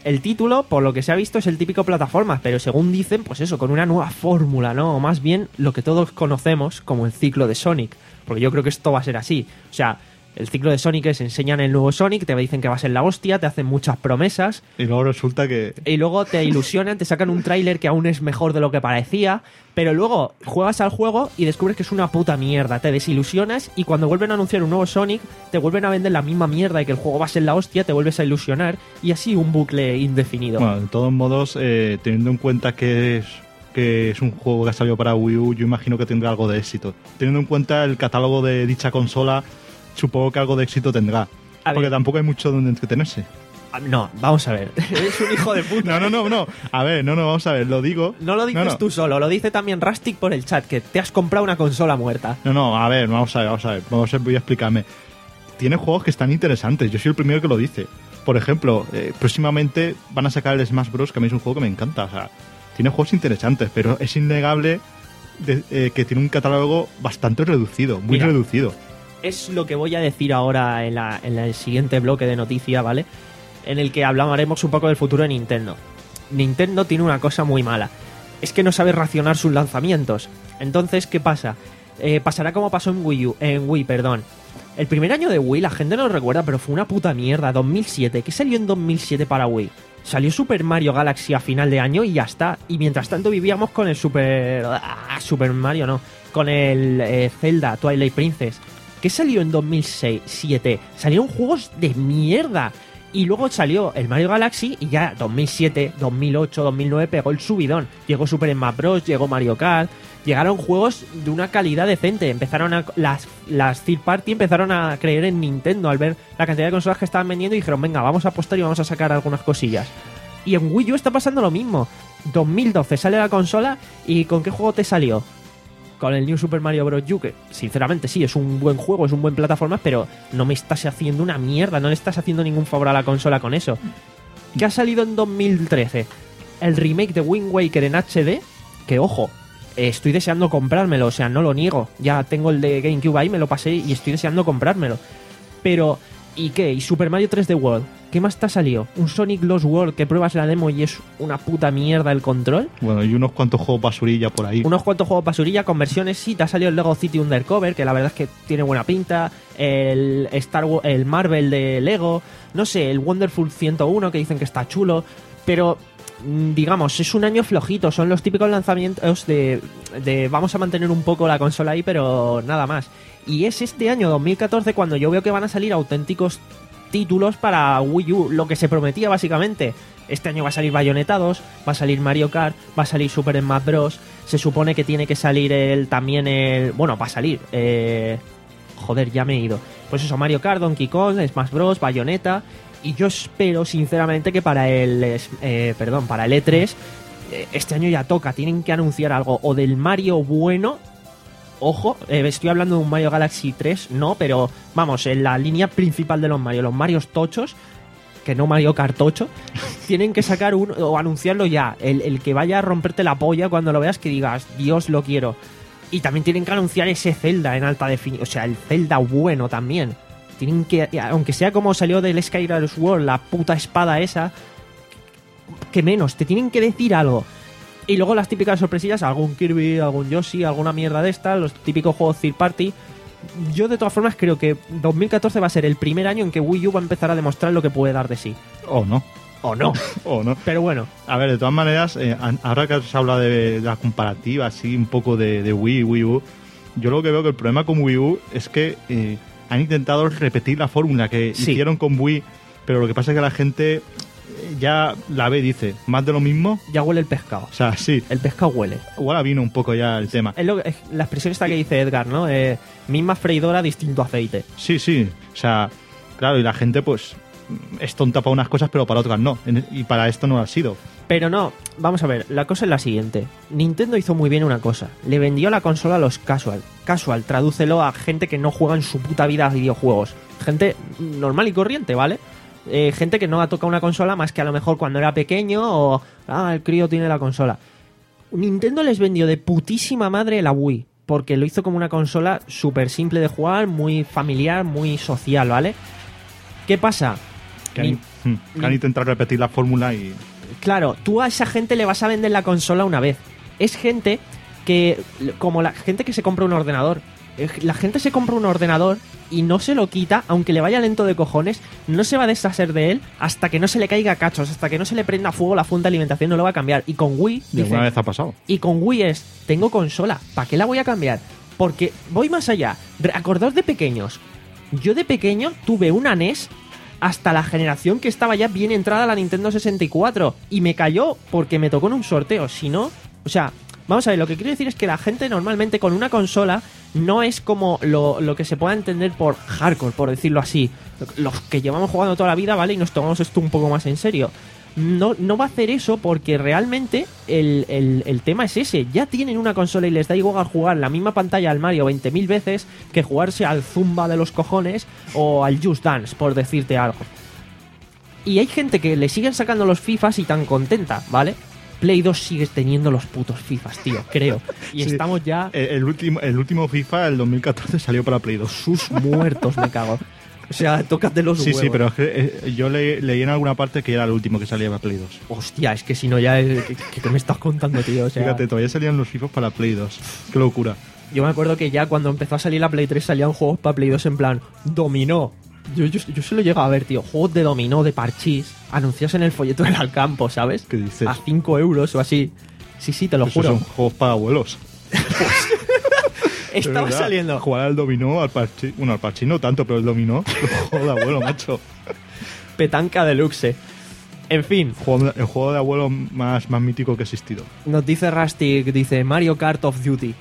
el título, por lo que se ha visto, es el típico plataforma, pero según dicen, pues eso, con una nueva fórmula, ¿no? O más bien lo que todos conocemos como el ciclo de Sonic, porque yo creo que esto va a ser así. O sea, el ciclo de Sonic es, enseñan el nuevo Sonic, te dicen que va a ser la hostia, te hacen muchas promesas. Y luego resulta que... Y luego te ilusionan, te sacan un tráiler que aún es mejor de lo que parecía, pero luego juegas al juego y descubres que es una puta mierda, te desilusionas y cuando vuelven a anunciar un nuevo Sonic, te vuelven a vender la misma mierda y que el juego va a ser la hostia, te vuelves a ilusionar y así un bucle indefinido. Bueno, de todos modos, eh, teniendo en cuenta que es, que es un juego que ha salido para Wii U, yo imagino que tendrá algo de éxito. Teniendo en cuenta el catálogo de dicha consola, supongo que algo de éxito tendrá. A porque ver. tampoco hay mucho donde entretenerse. No, vamos a ver, eres un hijo de puta. No, no, no, no. A ver, no, no, vamos a ver, lo digo. No lo dices no, no. tú solo, lo dice también Rustic por el chat, que te has comprado una consola muerta. No, no, a ver, vamos a ver, vamos a ver. Vamos a, voy a explicarme. Tiene juegos que están interesantes, yo soy el primero que lo dice. Por ejemplo, eh, próximamente van a sacar el Smash Bros, que a mí es un juego que me encanta. O sea, tiene juegos interesantes, pero es innegable de, eh, que tiene un catálogo bastante reducido, muy Mira. reducido. Es lo que voy a decir ahora en, la, en el siguiente bloque de noticias, ¿vale? En el que hablaremos un poco del futuro de Nintendo. Nintendo tiene una cosa muy mala. Es que no sabe racionar sus lanzamientos. Entonces, ¿qué pasa? Eh, pasará como pasó en Wii U, en Wii, perdón. El primer año de Wii, la gente no lo recuerda, pero fue una puta mierda. dos mil siete. ¿Qué salió en dos mil siete para Wii? Salió Super Mario Galaxy a final de año y ya está. Y mientras tanto vivíamos con el Super... Ah, Super Mario no. Con el eh, Zelda, Twilight Princess. ¿Qué salió en dos mil siete? Salieron juegos de mierda. Y luego salió el Mario Galaxy y ya dos mil siete, dos mil ocho, dos mil nueve pegó el subidón. Llegó Super Smash Bros, llegó Mario Kart, llegaron juegos de una calidad decente. Empezaron a, las, las third party empezaron a creer en Nintendo al ver la cantidad de consolas que estaban vendiendo y dijeron, venga, vamos a apostar y vamos a sacar algunas cosillas. Y en Wii U está pasando lo mismo. dos mil doce sale la consola y ¿con qué juego te salió? Con el New Super Mario Bros. U, que sinceramente sí, es un buen juego, es un buen plataforma, pero no me estás haciendo una mierda, no le estás haciendo ningún favor a la consola con eso. ¿Qué ha salido en dos mil trece? El remake de Wind Waker en H D, que ojo, eh, estoy deseando comprármelo, o sea, no lo niego. Ya tengo el de GameCube ahí, me lo pasé y estoy deseando comprármelo. Pero, ¿y qué? ¿Y Super Mario tres D World? ¿Qué más te ha salido? ¿Un Sonic Lost World que pruebas la demo y es una puta mierda el control? Bueno, y unos cuantos juegos basurilla por ahí. Unos cuantos juegos basurilla con versiones, sí, te ha salido el Lego City Undercover, que la verdad es que tiene buena pinta, el Star Wars, el Marvel de Lego, no sé, el Wonderful ciento uno que dicen que está chulo, pero digamos, es un año flojito, son los típicos lanzamientos de, de vamos a mantener un poco la consola ahí, pero nada más. Y es este año dos mil catorce cuando yo veo que van a salir auténticos títulos para Wii U, lo que se prometía básicamente. Este año va a salir Bayonetta dos, va a salir Mario Kart, va a salir Super Smash Bros. Se supone que tiene que salir el, también el... Bueno, va a salir... Eh, joder, ya me he ido. Pues eso, Mario Kart, Donkey Kong, Smash Bros, Bayonetta. Y yo espero, sinceramente, que para el... Eh, perdón, para el E tres, eh, este año ya toca. Tienen que anunciar algo o del Mario bueno... Ojo, eh, estoy hablando de un Mario Galaxy tres, no, pero vamos, en la línea principal de los Mario, los Marios tochos, que no Mario Kart ocho, tienen que sacar un, o anunciarlo ya, el, el que vaya a romperte la polla cuando lo veas, que digas, Dios, lo quiero. Y también tienen que anunciar ese Zelda en alta definición, o sea, el Zelda bueno también. Tienen que, aunque sea como salió del Skyward Sword, la puta espada esa, que menos, te tienen que decir algo. Y luego las típicas sorpresillas, algún Kirby, algún Yoshi, alguna mierda de esta, los típicos juegos third party. Yo de todas formas creo que dos mil catorce va a ser el primer año en que Wii U va a empezar a demostrar lo que puede dar de sí. O no. O no. O no. Pero bueno. A ver, de todas maneras, eh, ahora que se habla de, de la comparativa, así un poco de, de Wii y Wii U, yo lo que veo que el problema con Wii U es que eh, han intentado repetir la fórmula que sí. hicieron con Wii, pero lo que pasa es que la gente ya la ve y dice, más de lo mismo. Ya huele el pescado. O sea, sí. El pescado huele. Igual vino un poco ya el tema. Es, lo, es la expresión esta que dice Edgar, ¿no? Eh, misma freidora, distinto aceite. Sí, sí. O sea, claro, y la gente pues es tonta para unas cosas, pero para otras no. Y para esto no ha sido. Pero no, vamos a ver, la cosa es la siguiente. Nintendo hizo muy bien una cosa. Le vendió la consola a los casual. Casual, tradúcelo a gente que no juega en su puta vida a videojuegos. Gente normal y corriente, ¿vale? Eh, gente que no ha tocado una consola más que a lo mejor cuando era pequeño o... Ah, el crío tiene la consola. Nintendo les vendió de putísima madre la Wii, porque lo hizo como una consola súper simple de jugar, muy familiar, muy social, ¿vale? ¿Qué pasa? Que, han, Hmm. Han intentado repetir la fórmula y... Claro, tú a esa gente le vas a vender la consola una vez. Es gente que, como la gente que se compra un ordenador, la gente se compra un ordenador y no se lo quita, aunque le vaya lento de cojones, no se va a deshacer de él hasta que no se le caiga cachos, hasta que no se le prenda fuego la fuente de alimentación, no lo va a cambiar. Y con Wii, De dice, alguna vez ha pasado. y con Wii es, tengo consola, ¿para qué la voy a cambiar? Porque voy más allá. Re- Acordaos de pequeños. Yo de pequeño tuve una N E S hasta la generación que estaba ya bien entrada la Nintendo sesenta y cuatro y me cayó porque me tocó en un sorteo. Si no, o sea, vamos a ver, lo que quiero decir es que la gente normalmente con una consola no es como lo, lo que se pueda entender por hardcore, por decirlo así. Los que llevamos jugando toda la vida, ¿vale? Y nos tomamos esto un poco más en serio. No, no va a hacer eso porque realmente el, el, el tema es ese. Ya tienen una consola y les da igual jugar la misma pantalla al Mario veinte mil veces que jugarse al Zumba de los cojones o al Just Dance, por decirte algo. Y hay gente que le siguen sacando los FIFAs y tan contenta, ¿vale? Play dos sigue teniendo los putos FIFAs, tío, creo. Y Sí. estamos ya El, el último, el último FIFA, el dos mil catorce, salió para Play dos. sus muertos, me cago. O sea, tócate los Sí, huevos. sí, pero es que, eh, yo le- leí en alguna parte que era el último que salía para Play dos. Hostia, es que si no ya... es- ¿Qué, qué me estás contando, tío? O sea, Fíjate, todavía salían los FIFAs para Play dos. Qué locura. yo me acuerdo que ya cuando empezó a salir la Play tres salían juegos para Play dos en plan dominó. Yo, yo, yo se lo llegaba a ver, tío. Juegos de dominó, de parchís, anunciados en el folleto del Alcampo, ¿sabes? ¿Qué dices? A cinco euros o así. Sí, sí, te lo Esos juro. son juegos para abuelos. Es Estaba verdad. saliendo. Jugar al dominó, al parchís. Bueno, al parchís no tanto, pero el dominó. Un juego de abuelo, macho. Petanca deluxe. En fin, Juego- el juego de abuelo más, más mítico que ha existido. nos dice Rustic, dice Mario Kart of Duty.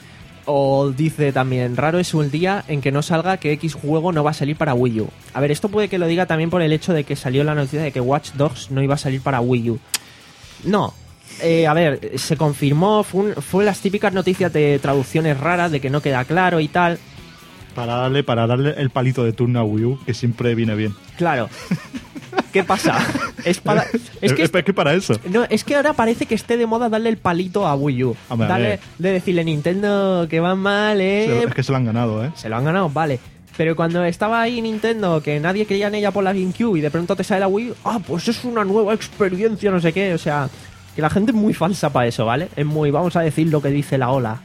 O dice también, raro es un día en que no salga que X juego no va a salir para Wii U. A ver, esto puede que lo diga también por el hecho de que salió la noticia de que Watch Dogs no iba a salir para Wii U. No. Eh, a ver, se confirmó, fue, un- fue las típicas noticias de traducciones raras, de que no queda claro y tal. Para darle, para darle el palito de turno a Wii U, que siempre viene bien. Claro. ¿Qué pasa? Es para... Es que... es que para eso. No, es que ahora parece que esté de moda darle el palito a Wii U. Hombre, a Darle, ver. de decirle Nintendo que van mal, eh. Es que se lo han ganado, ¿eh? Se lo han ganado, vale. Pero cuando estaba ahí Nintendo, que nadie creía en ella por la GameCube y de pronto te sale la Wii U, ah, pues es una nueva experiencia, no sé qué. O sea, que la gente es muy falsa para eso, ¿vale? Es muy, vamos a decir lo que dice la ola.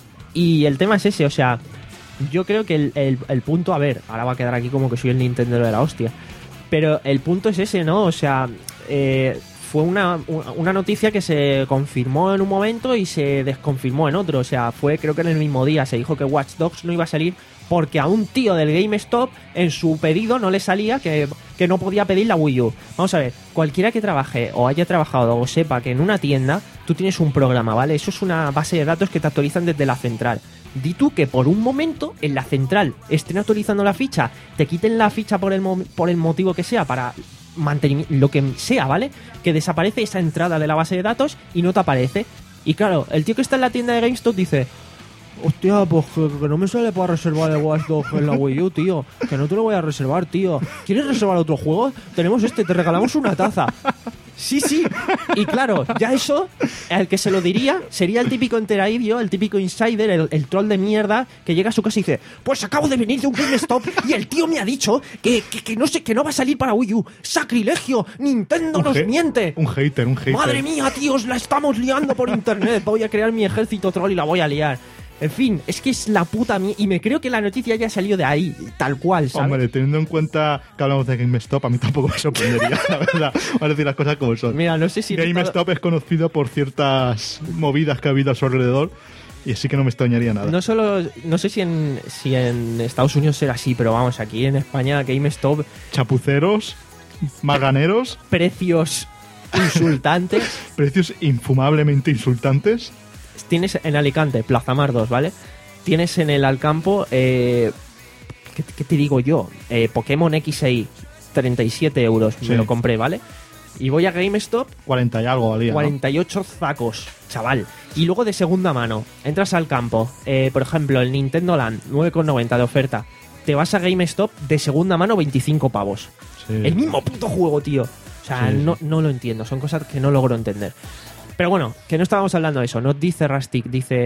Y el tema es ese, o sea, yo creo que el, el- el punto, a ver, ahora va a quedar aquí como que soy el Nintendo de la hostia. Pero el punto es ese, ¿no? O sea, eh, fue una, una noticia que se confirmó en un momento y se desconfirmó en otro. O sea, fue creo que en el mismo día. Se dijo que Watch Dogs no iba a salir porque a un tío del GameStop en su pedido no le salía que, que no podía pedir la Wii U. Vamos a ver, cualquiera que trabaje o haya trabajado o sepa que en una tienda tú tienes un programa, ¿vale? Eso es una base de datos que te actualizan desde la central. Di tú que por un momento en la central estén actualizando la ficha, te quiten la ficha por el, mo- por el motivo que sea, para mantenimiento, lo que sea, ¿vale? Que desaparece esa entrada de la base de datos y no te aparece. Y claro, el tío que está en la tienda de GameStop dice: hostia, pues que, que no me sale para reservar el Watch Dogs en la Wii U, tío. Que no te lo voy a reservar, tío. ¿Quieres reservar otro juego? Tenemos este, te regalamos una taza. Sí, sí. Y claro, ya eso, al que se lo diría, sería el típico enteraidio, el típico insider, el, el troll de mierda, que llega a su casa y dice: pues acabo de venir de un GameStop y el tío me ha dicho que, que, que no sé, que no va a salir para Wii U. ¡Sacrilegio! ¡Nintendo nos he- miente! Un hater, un hater. ¡Madre mía, tíos! ¡La estamos liando por internet! Voy a crear mi ejército troll y la voy a liar. En fin, es que es la puta mierda. Y me creo que la noticia ya salió de ahí, tal cual, ¿sabes? Hombre, teniendo en cuenta que hablamos de GameStop, a mí tampoco me sorprendería, la verdad. Vamos a decir las cosas como son. Mira, no sé si... GameStop es conocido por ciertas movidas que ha habido a su alrededor y así que no me extrañaría nada. No solo... No sé si en, si en Estados Unidos será así, pero vamos, aquí en España GameStop, Chapuceros, maganeros, precios insultantes. precios infumablemente insultantes. Tienes en Alicante, Plaza Mar dos, ¿vale? Tienes en el Alcampo, eh, ¿qué, qué te digo yo? Eh, Pokémon X e Y, treinta y siete euros, Sí. me lo compré, ¿vale? Y voy a GameStop, cuarenta y algo valía, ¿no? cuarenta y ocho zacos, chaval. Y luego de segunda mano, entras al campo, eh, por ejemplo, el Nintendo Land, nueve con noventa de oferta. Te vas a GameStop de segunda mano, veinticinco pavos. Sí. El mismo puto juego, tío. O sea, Sí, no, sí. no lo entiendo. Son cosas que no logro entender. Pero bueno, que no estábamos hablando de eso. Nos dice Rustic, dice...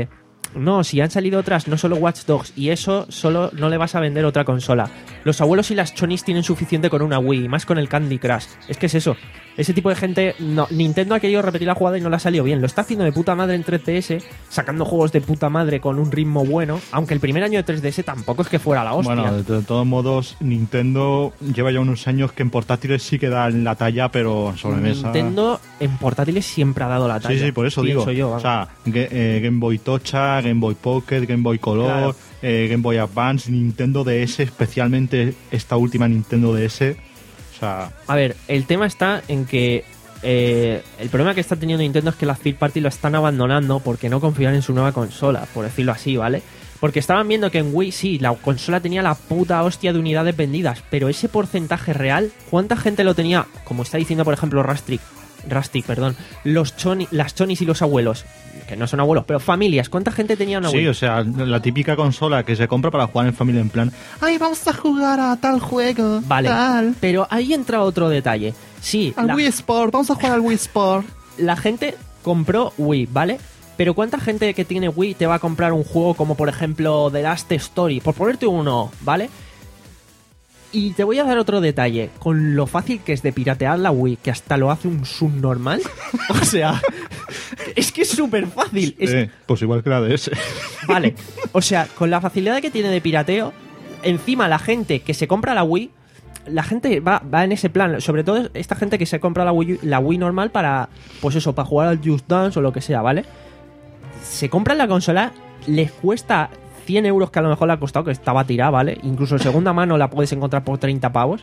No, si han salido otras, no solo Watch Dogs, y eso solo no le vas a vender otra consola. Los abuelos y las chonis tienen suficiente con una Wii, y más con el Candy Crush. Es que es eso. Ese tipo de gente... No, Nintendo ha querido repetir la jugada y no le ha salido bien. Lo está haciendo de puta madre en tres D S, sacando juegos de puta madre con un ritmo bueno, aunque el primer año de tres D S tampoco es que fuera la hostia. Bueno, de, de todos modos, Nintendo lleva ya unos años que en portátiles sí que da la talla, pero sobre mesa... Nintendo en portátiles siempre ha dado la talla. Sí, sí, por eso digo. Yo, o sea, Ge- eh, Game Boy Tocha, Game Boy Pocket, Game Boy Color, Claro. eh, Game Boy Advance, Nintendo D S, especialmente esta última Nintendo D S. O sea, A ver, el tema está en que eh, el problema que está teniendo Nintendo es que las third party lo están abandonando porque no confían en su nueva consola, por decirlo así, ¿vale? Porque estaban viendo que en Wii, sí, la consola tenía la puta hostia de unidades vendidas, pero ese porcentaje real, ¿cuánta gente lo tenía? Como está diciendo, por ejemplo, Rustic, Rustic, perdón, los choni, las chonis y los abuelos, que no son abuelos, pero familias, ¿cuánta gente tenía una Wii? sí, o sea, la típica consola que se compra para jugar en familia en plan, ay, vamos a jugar a tal juego, Vale, tal, pero ahí entra otro detalle. Sí, al la- Wii Sport, vamos a jugar al Wii Sport. la gente compró Wii, ¿vale? Pero ¿cuánta gente que tiene Wii te va a comprar un juego como, por ejemplo, The Last Story? Por ponerte uno, ¿vale? Y te voy a dar otro detalle. Con lo fácil que es de piratear la Wii, que hasta lo hace un subnormal. O sea, es que es súper fácil. Es- Eh, pues igual que la D S. Vale, o sea, con la facilidad que tiene de pirateo, encima la gente que se compra la Wii, la gente va, va en ese plan, sobre todo esta gente que se compra la Wii, la Wii normal para, pues eso, para jugar al Just Dance o lo que sea, ¿vale? Se compran la consola, les cuesta cien euros que a lo mejor le ha costado, que estaba tirada, ¿vale? Incluso en segunda mano la puedes encontrar por treinta pavos.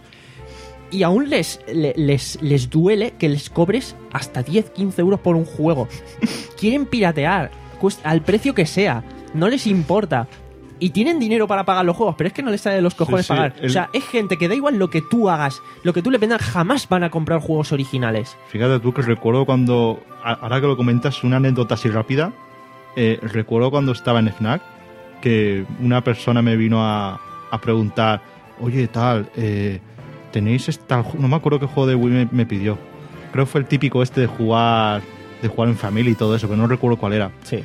Y aún les, le- les, les duele que les cobres hasta diez, quince euros por un juego. Quieren piratear, cuesta- al precio que sea, no les importa. Y tienen dinero para pagar los juegos, pero es que no les sale de los cojones Sí, sí, pagar. el- O sea, es gente que da igual lo que tú hagas, lo que tú le vendas, jamás van a comprar juegos originales. Fíjate tú que recuerdo cuando, a- ahora que lo comentas, una anécdota así rápida, eh, recuerdo cuando estaba en Fnac, que una persona me vino a, a preguntar, oye, tal, eh, tenéis esta, no me acuerdo qué juego de Wii me, me pidió. Creo que fue el típico este de jugar, de jugar en familia y todo eso, pero no recuerdo cuál era. Sí.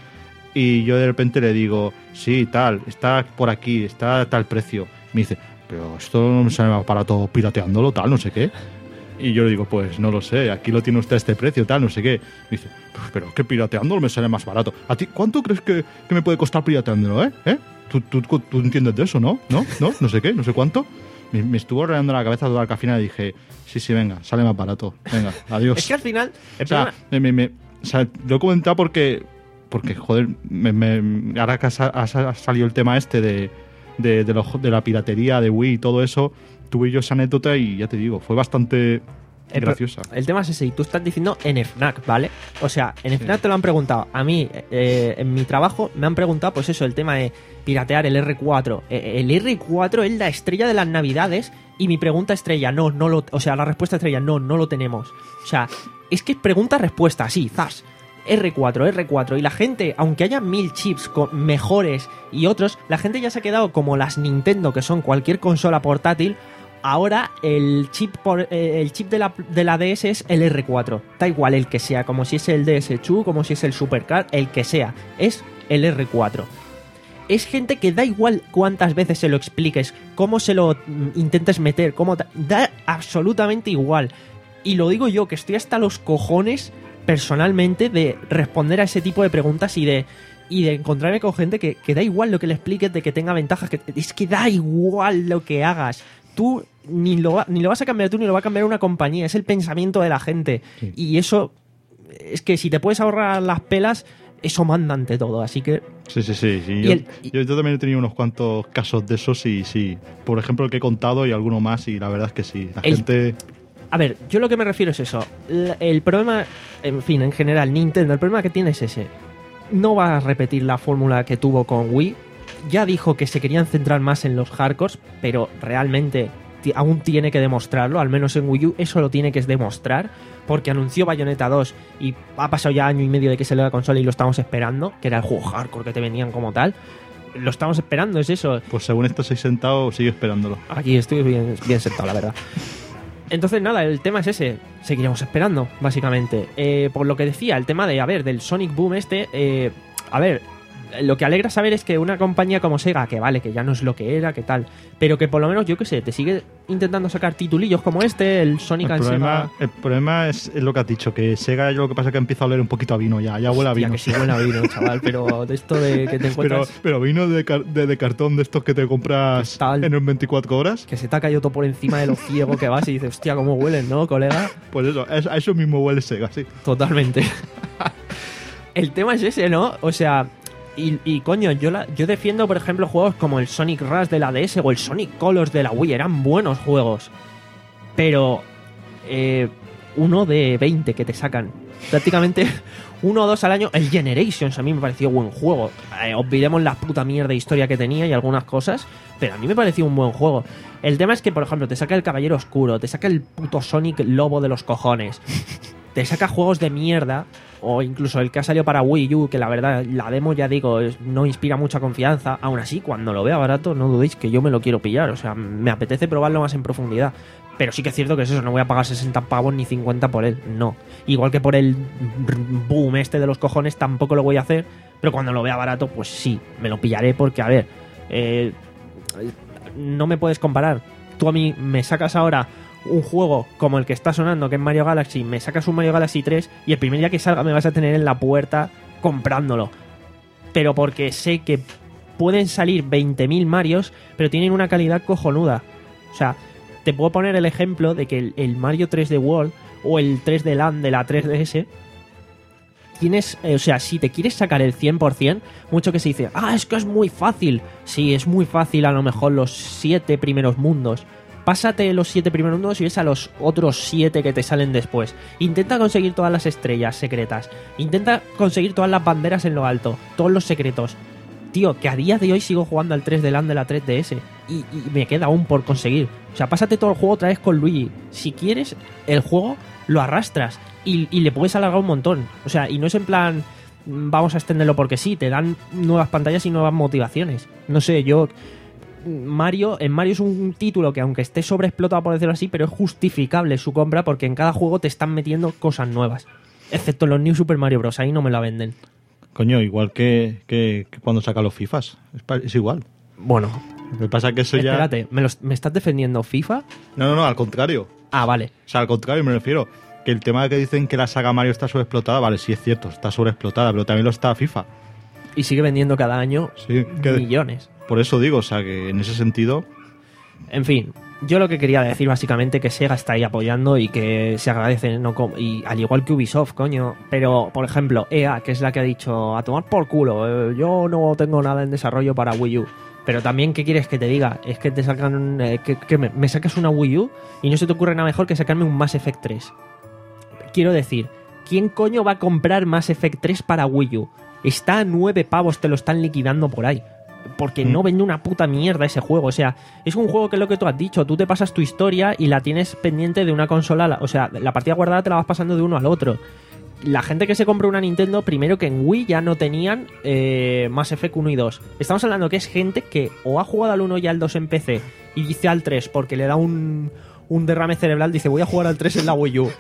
Y yo de repente le digo, sí, tal, está por aquí, está a tal precio. Me dice, pero esto no me sale más barato pirateándolo, tal, no sé qué. Y yo le digo, pues no lo sé, aquí lo tiene usted a este precio, tal, no sé qué. Me dice, pues, pero es que pirateándolo me sale más barato. ¿A ti cuánto crees que, que me puede costar pirateándolo, eh? ¿Eh? ¿Tú, tú, tú entiendes de eso, no? ¿No? ¿No? No sé qué, no sé cuánto. Me, me estuvo rayando la cabeza toda la cafina y dije, sí, sí, venga, sale más barato. Venga, adiós. Es que al final, el O sea, problema- me, me- me- o sea, lo he comentado porque, porque joder, me, me- ahora que ha, sa- ha sa- ha salido el tema este de, de, de, los- de la piratería de Wii y todo eso, tuve yo esa anécdota y ya te digo, fue bastante El pro- graciosa. El tema es ese, y tú estás diciendo en Fnac, ¿vale? O sea, en Fnac te lo han preguntado. A mí, eh, en mi trabajo, me han preguntado, pues eso, el tema de piratear el erre cuatro. Eh, el erre cuatro es la estrella de las navidades, y mi pregunta estrella, no, no lo... O sea, la respuesta estrella, no, no lo tenemos. O sea, es que pregunta-respuesta, así, zas. erre cuatro, erre cuatro. Y la gente, aunque haya mil chips con mejores y otros, la gente ya se ha quedado como las Nintendo, que son cualquier consola portátil. Ahora el chip por, eh, el chip de la, de la D S es el erre cuatro. Da igual el que sea, como si es el D S dos, como si es el Supercard, el que sea. Es el erre cuatro. Es gente que da igual cuántas veces se lo expliques, cómo se lo mm, intentes meter, cómo ta- da absolutamente igual. Y lo digo yo, que estoy hasta los cojones personalmente de responder a ese tipo de preguntas y de y de encontrarme con gente que, que da igual lo que le expliques, de que tenga ventajas, que es que da igual lo que hagas. Tú ni lo, va- ni lo vas a cambiar tú ni lo va a cambiar una compañía, es el pensamiento de la gente. Sí. Y eso es que si te puedes ahorrar las pelas, eso manda ante todo, así que Sí, sí, sí. sí. Y Yo, el- y- yo- yo también he tenido unos cuantos casos de esos y sí. Por ejemplo, el que he contado y alguno más y la verdad es que sí. La El- gente... a ver, yo lo que me refiero es eso. L- El problema, en fin, en general, Nintendo, el problema que tiene es ese. No va a repetir la fórmula que tuvo con Wii. Ya dijo que se querían centrar más en los hardcores, pero realmente ti- aún tiene que demostrarlo, al menos en Wii U eso lo tiene que demostrar, porque anunció Bayonetta dos y ha pasado ya año y medio de que salió la consola y lo estamos esperando, que era el juego hardcore que te venían como tal. Lo estamos esperando, es eso. Pues según estás ahí sentado, sigue esperándolo. Aquí estoy bien, bien sentado, la verdad. Entonces, nada, el tema es ese. Seguiremos esperando, básicamente. Eh, por lo que decía, el tema de, a ver, del Sonic Boom este, eh, a ver, lo que alegra saber es que una compañía como Sega, que vale, que ya no es lo que era, que tal, pero que por lo menos, yo qué sé, te sigue intentando sacar titulillos como este, el Sonic El and problema, Sega. el problema es, es lo que has dicho, que Sega lo que pasa es que empieza a oler un poquito a vino ya, ya huele a Hostia, vino. que sí huele a vino, chaval, pero de esto de que te Pero, encuentras... pero vino de, car- de, de cartón de estos que te compras Tal. en veinticuatro horas. Que se te ha caído todo por encima de lo ciego que vas y dices, hostia, cómo huelen, ¿no, colega? Pues eso, es- a eso mismo huele Sega, sí. Totalmente. El tema es ese, ¿no? O sea, y, y coño, yo, la, yo defiendo, por ejemplo, juegos como el Sonic Rush de la D S o el Sonic Colors de la Wii. Eran buenos juegos. Pero eh, uno de veinte que te sacan. Prácticamente uno o dos al año. El Generations a mí me pareció buen juego. Eh, olvidemos la puta mierda de historia que tenía y algunas cosas, pero a mí me pareció un buen juego. El tema es que, por ejemplo, te saca el Caballero Oscuro, te saca el puto Sonic Lobo de los cojones, te saca juegos de mierda, o incluso el que ha salido para Wii U, que la verdad, la demo, ya digo, es- no inspira mucha confianza. Aún así, cuando lo vea barato, no dudéis que yo me lo quiero pillar. O sea, me apetece probarlo más en profundidad. Pero sí que es cierto que es eso, no voy a pagar sesenta pavos ni cincuenta por él, no. Igual que por el boom este de los cojones tampoco lo voy a hacer, pero cuando lo vea barato, pues sí, me lo pillaré porque, a ver, eh, no me puedes comparar. Tú a mí me sacas ahora un juego como el que está sonando, que es Mario Galaxy, me sacas un Mario Galaxy tres y el primer día que salga me vas a tener en la puerta comprándolo. Pero porque sé que pueden salir veinte mil Marios, pero tienen una calidad cojonuda. O sea, te puedo poner el ejemplo de que el, el Mario tres D World o el tres D Land de la tres D S tienes, eh, o sea, si te quieres sacar el cien por ciento, mucho que se dice, ah, es que es muy fácil. Sí, es muy fácil a lo mejor los siete primeros mundos. Pásate los siete primeros mundos y ves a los otros siete que te salen después. Intenta conseguir todas las estrellas secretas. Intenta conseguir todas las banderas en lo alto. Todos los secretos. Tío, que a día de hoy sigo jugando al tres D Land de la tres D S. Y, y me queda aún por conseguir. O sea, pásate todo el juego otra vez con Luigi. Si quieres, el juego lo arrastras. Y, y le puedes alargar un montón. O sea, y no es en plan, vamos a extenderlo porque sí. Te dan nuevas pantallas y nuevas motivaciones. No sé, yo... Mario, en Mario es un título que aunque esté sobreexplotado, por decirlo así, pero es justificable su compra porque en cada juego te están metiendo cosas nuevas. Excepto en los New Super Mario Bros. Ahí no me la venden. Coño, igual que, que, que cuando saca los FIFAs. Es, pa- es igual. Bueno, Lo que pasa es que eso ya... espérate, ¿me, los- ¿me estás defendiendo FIFA? No, no, no, al contrario. Ah, vale. O sea, al contrario, me refiero. Que el tema de que dicen que la saga Mario está sobreexplotada, vale, sí es cierto, está sobreexplotada, pero también lo está FIFA. Y sigue vendiendo cada año Sí, que- millones. Por eso digo, o sea, que en ese sentido... En fin, yo lo que quería decir básicamente que Sega está ahí apoyando y que se agradece, no com- y al igual que Ubisoft, coño. Pero, por ejemplo, E A, que es la que ha dicho a tomar por culo, eh, yo no tengo nada en desarrollo para Wii U. Pero también, ¿qué quieres que te diga? Es que te sacan, eh, que, que me, me sacas una Wii U y no se te ocurre nada mejor que sacarme un Mass Effect tres. Quiero decir, ¿quién coño va a comprar Mass Effect tres para Wii U? Está a nueve pavos, te lo están liquidando por ahí. Porque Mm. no vende una puta mierda ese juego. O sea, es un juego que es lo que tú has dicho. Tú te pasas tu historia y la tienes pendiente de una consola. la- O sea, la partida guardada te la vas pasando de uno al otro. La gente que se compra una Nintendo, primero que en Wii ya no tenían eh, Mass Effect uno y dos. Estamos hablando que es gente que o ha jugado al uno y al dos en P C y dice al tres porque le da un, un derrame cerebral, dice voy a jugar al tres en la Wii U.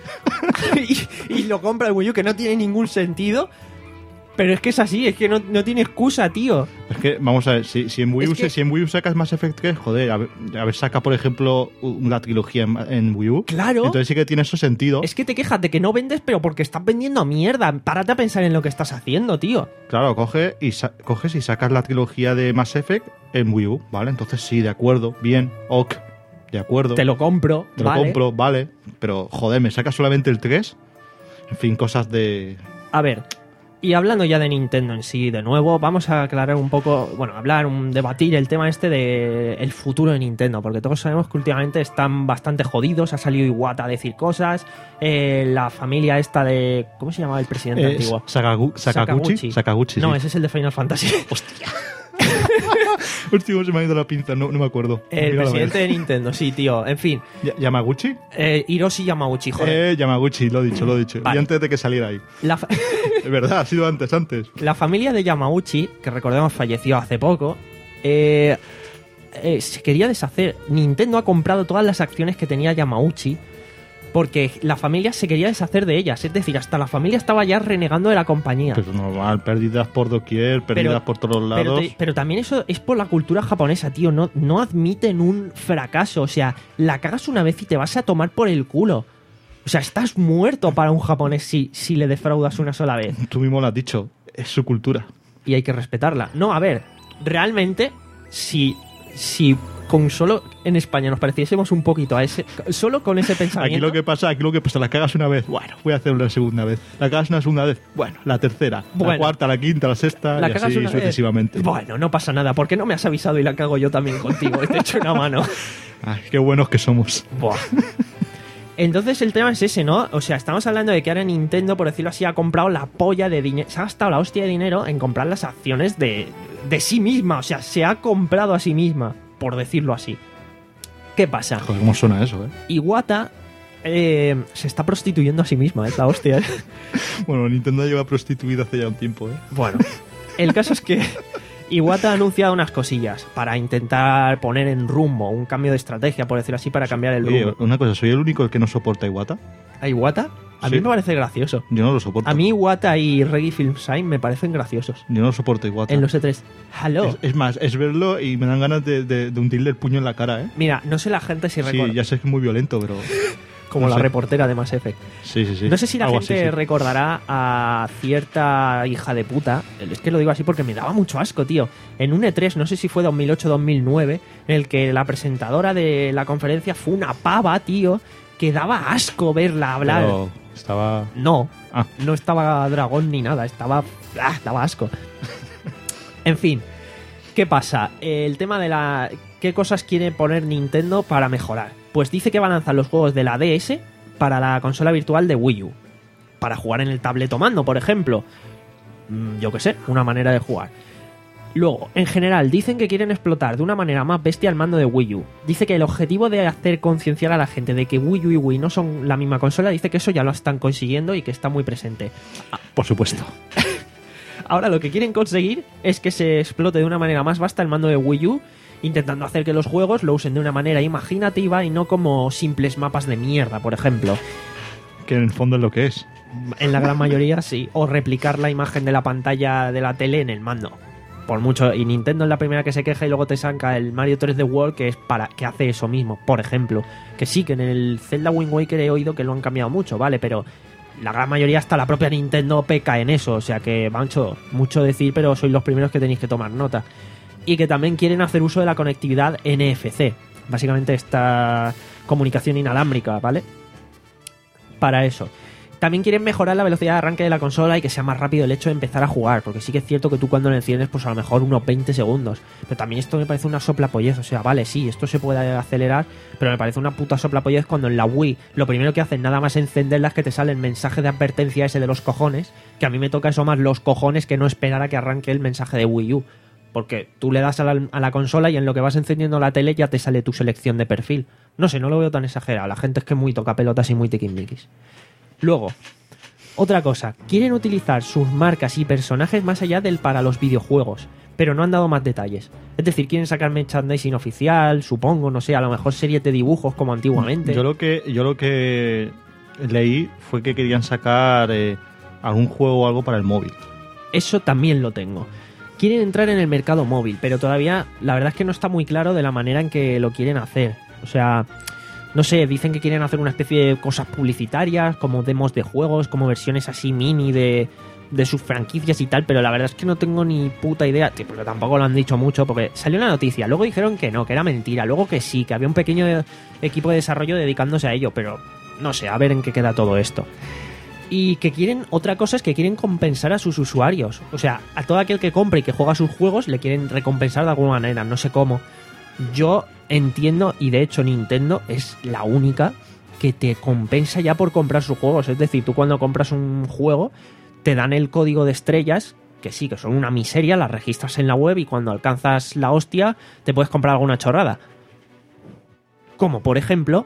y, y lo compra el Wii U, que no tiene ningún sentido. Pero es que es así, es que no, no tiene excusa, tío. Es que, vamos a ver, si, si, en, Wii U, Es que- si en Wii U sacas Mass Effect tres, joder, a ver, a ver, saca, por ejemplo, una trilogía en, en Wii U. Claro. Entonces sí que tiene eso sentido. Es que te quejas de que no vendes, pero porque estás vendiendo a mierda. Párate a pensar en lo que estás haciendo, tío. Claro, coge y sa- coges y sacas la trilogía de Mass Effect en Wii U, ¿vale? Entonces sí, de acuerdo, bien, ok, de acuerdo. Te lo compro, Te lo vale. compro, vale. Pero, joder, ¿me sacas solamente el tres? En fin, cosas de... A ver, y hablando ya de Nintendo en sí, de nuevo, vamos a aclarar un poco, bueno, hablar, un, debatir el tema este de el futuro de Nintendo, porque todos sabemos que últimamente están bastante jodidos, ha salido Iwata a decir cosas, eh, la familia esta de... ¿Cómo se llamaba el presidente Eh, antiguo? Sakagu- Sakaguchi. Sakaguchi, No, sí. ese es el de Final Fantasy. Hostia, se me ha ido la pinza, no, no me acuerdo. El Míralo, presidente a de Nintendo, sí, tío. En fin, ver. Ya- ¿Yamaguchi? eh, Hiroshi Yamauchi, joder. Eh, Yamaguchi, lo he dicho, lo he dicho. Vale. Y antes de que saliera ahí. La, fa- Es verdad, ha sido antes, antes. la familia de Yamauchi, que recordemos falleció hace poco, eh, eh, se quería deshacer. Nintendo ha comprado todas las acciones que tenía Yamauchi porque la familia se quería deshacer de ellas. Es decir, hasta la familia estaba ya renegando de la compañía. Pues normal, pérdidas por doquier, pérdidas Pero- por todos lados. Pero, te- pero también eso es por la cultura japonesa, tío. No, no admiten un fracaso. O sea, la cagas una vez y te vas a tomar por el culo. O sea, estás muerto para un japonés si, si le defraudas una sola vez. Tú mismo lo has dicho, es su cultura. Y hay que respetarla. No, a ver, realmente, si, si con solo en España nos pareciésemos un poquito a ese... Solo con ese pensamiento... Aquí lo que pasa, aquí lo que pasa, la cagas una vez, bueno, voy a hacerlo la segunda vez. La cagas una segunda vez, bueno, la tercera, Bueno. la cuarta, la quinta, la sexta, la y cagas así una vez. sucesivamente. Bueno, no pasa nada. ¿Por qué no me has avisado y la cago yo también contigo? Y te echo una mano. Ay, qué buenos que somos. Buah. Entonces el tema es ese, ¿no? O sea, estamos hablando de que ahora Nintendo, por decirlo así, ha comprado la polla de dinero. Se ha gastado la hostia de dinero en comprar las acciones de, de sí misma. O sea, se ha comprado a sí misma, por decirlo así. ¿Qué pasa? Joder, cómo suena eso, ¿eh? Iwata eh, se está prostituyendo a sí misma, es la hostia. ¿eh? Bueno, Nintendo lleva prostituida hace ya un tiempo, ¿eh? Bueno, el caso es que Iwata ha anunciado unas cosillas para intentar poner en rumbo un cambio de estrategia, por decirlo así, para cambiar el Oye, rumbo. una cosa, ¿soy el único el que no soporta Iwata? ¿A Iwata? A Sí. mí me parece gracioso. Yo no lo soporto. A mí Iwata y Reggie Filmsign me parecen graciosos. Yo no lo soporto Iwata. En los E tres. Hello. Es, es más, es verlo y me dan ganas de, de, de hundirle el puño en la cara, ¿eh? Mira, no sé la gente si Sí, recuerda. ya sé que es muy violento, pero... Como no la sé. reportera de Mass Effect. Sí, sí, sí. No sé si la Algo gente así, sí. recordará a cierta hija de puta. Es que lo digo así porque me daba mucho asco, tío. En un E tres, no sé si fue dos mil ocho o dos mil nueve, en el que la presentadora de la conferencia fue una pava, tío, que daba asco verla hablar. Pero estaba... No, Ah. no estaba dragón ni nada, estaba. ¡Ah! Daba asco. En fin, ¿qué pasa? El tema de la. ¿Qué cosas quiere poner Nintendo para mejorar? Pues dice que va a lanzar los juegos de la D S para la consola virtual de Wii U. Para jugar en el tabletomando, por ejemplo. Mm, Yo qué sé, una manera de jugar. Luego, en general, dicen que quieren explotar de una manera más bestia el mando de Wii U. Dice que el objetivo de hacer concienciar a la gente de que Wii U y Wii no son la misma consola, dice que eso ya lo están consiguiendo y que está muy presente. Por supuesto. Ahora lo que quieren conseguir es que se explote de una manera más vasta el mando de Wii U, intentando hacer que los juegos lo usen de una manera imaginativa y no como simples mapas de mierda, por ejemplo. Que en el fondo es lo que es. En la gran mayoría sí. O replicar la imagen de la pantalla de la tele en el mando. Por mucho. Y Nintendo es la primera que se queja y luego te saca el Mario tres D World que es para que hace eso mismo, por ejemplo. Que sí, que en el Zelda Wind Waker he oído que lo han cambiado mucho, ¿vale? Pero la gran mayoría, hasta la propia Nintendo, peca en eso. O sea que, mancho, mucho decir, pero sois los primeros que tenéis que tomar nota. Y que también quieren hacer uso de la conectividad N F C. Básicamente esta comunicación inalámbrica, ¿vale? Para eso. También quieren mejorar la velocidad de arranque de la consola y que sea más rápido el hecho de empezar a jugar, porque sí que es cierto que tú cuando lo enciendes, pues a lo mejor unos veinte segundos. Pero también esto me parece una soplapollez, o sea, vale, sí, esto se puede acelerar, pero me parece una puta soplapollez cuando en la Wii lo primero que hacen nada más encenderla es que te sale el mensaje de advertencia ese de los cojones, que a mí me toca eso más los cojones que no esperar a que arranque el mensaje de Wii U. Porque tú le das a la, a la consola y en lo que vas encendiendo la tele ya te sale tu selección de perfil. No sé, no lo veo tan exagerado. La gente es que es muy toca pelotas y muy tiquismiquis. Luego, otra cosa. Quieren utilizar sus marcas y personajes más allá del para los videojuegos, pero no han dado más detalles. Es decir, quieren sacar merchandising oficial, supongo, no sé, a lo mejor series de dibujos como antiguamente. Yo lo que, yo lo que leí fue que querían sacar eh, algún juego o algo para el móvil. Eso también lo tengo. Quieren entrar en el mercado móvil, pero todavía la verdad es que no está muy claro de la manera en que lo quieren hacer. O sea, no sé, dicen que quieren hacer una especie de cosas publicitarias, como demos de juegos, como versiones así mini de, de sus franquicias y tal, pero la verdad es que no tengo ni puta idea, tío, porque tampoco lo han dicho mucho, porque salió la noticia, luego dijeron que no, que era mentira, luego que sí, que había un pequeño equipo de desarrollo dedicándose a ello, pero no sé, a ver en qué queda todo esto. Y que quieren, otra cosa es que quieren compensar a sus usuarios. O sea, a todo aquel que compre y que juega sus juegos le quieren recompensar de alguna manera, no sé cómo. Yo entiendo, y de hecho Nintendo es la única que te compensa ya por comprar sus juegos. Es decir, tú cuando compras un juego te dan el código de estrellas, que sí, que son una miseria, las registras en la web y cuando alcanzas la hostia te puedes comprar alguna chorrada. Como por ejemplo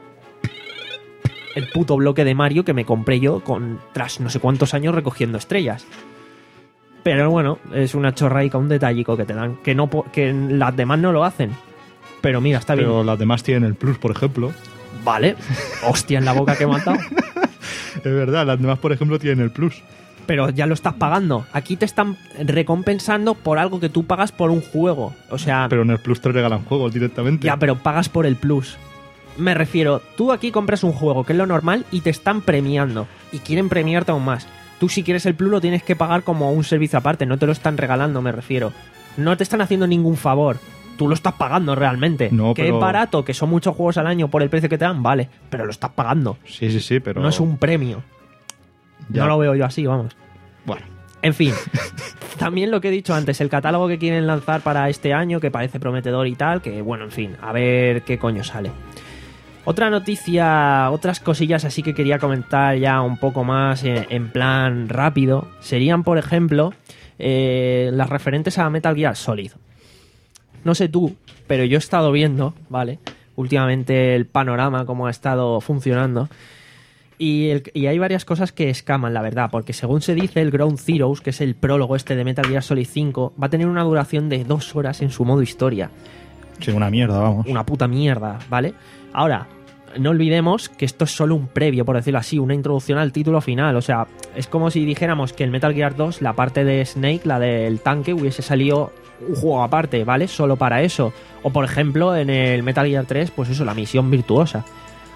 el puto bloque de Mario que me compré yo con tras no sé cuántos años recogiendo estrellas. Pero bueno, es una chorraica, un detallico que te dan, que no que las demás no lo hacen. Pero mira, está bien. Pero las demás tienen el plus, por ejemplo. Vale. Hostia en la boca que he matado. Es verdad, las demás, por ejemplo, tienen el plus. Pero ya lo estás pagando. Aquí te están recompensando por algo que tú pagas por un juego. O sea... Pero en el plus te regalan juegos directamente. Ya, pero pagas por el plus. Me refiero, tú aquí compras un juego, que es lo normal, y te están premiando. Y quieren premiarte aún más. Tú si quieres el plus lo tienes que pagar como un servicio aparte. No te lo están regalando, me refiero. No te están haciendo ningún favor. Tú lo estás pagando realmente. No, que pero... es barato, que son muchos juegos al año por el precio que te dan, vale. Pero lo estás pagando. Sí, sí, sí, pero... No es un premio. Ya. No lo veo yo así, vamos. Bueno. En fin, también lo que he dicho antes, el catálogo que quieren lanzar para este año, que parece prometedor y tal, que bueno, en fin, a ver qué coño sale. Otra noticia, otras cosillas así que quería comentar ya un poco más en, en plan rápido, serían, por ejemplo, eh, las referentes a Metal Gear Solid. No sé tú, pero yo he estado viendo, ¿vale? Últimamente el panorama, cómo ha estado funcionando. Y, el, y hay varias cosas que escaman, la verdad, porque según se dice, el Ground Zeroes, que es el prólogo este de Metal Gear Solid cinco, va a tener una duración de dos horas en su modo historia. Sí, una mierda, vamos. Una puta mierda, ¿vale? Ahora, no olvidemos que esto es solo un previo, por decirlo así, una introducción al título final. O sea, es como si dijéramos que en Metal Gear dos, la parte de Snake, la del tanque, hubiese salido un juego aparte, ¿vale? Solo para eso. O, por ejemplo, en el Metal Gear tres, pues eso, la misión virtuosa.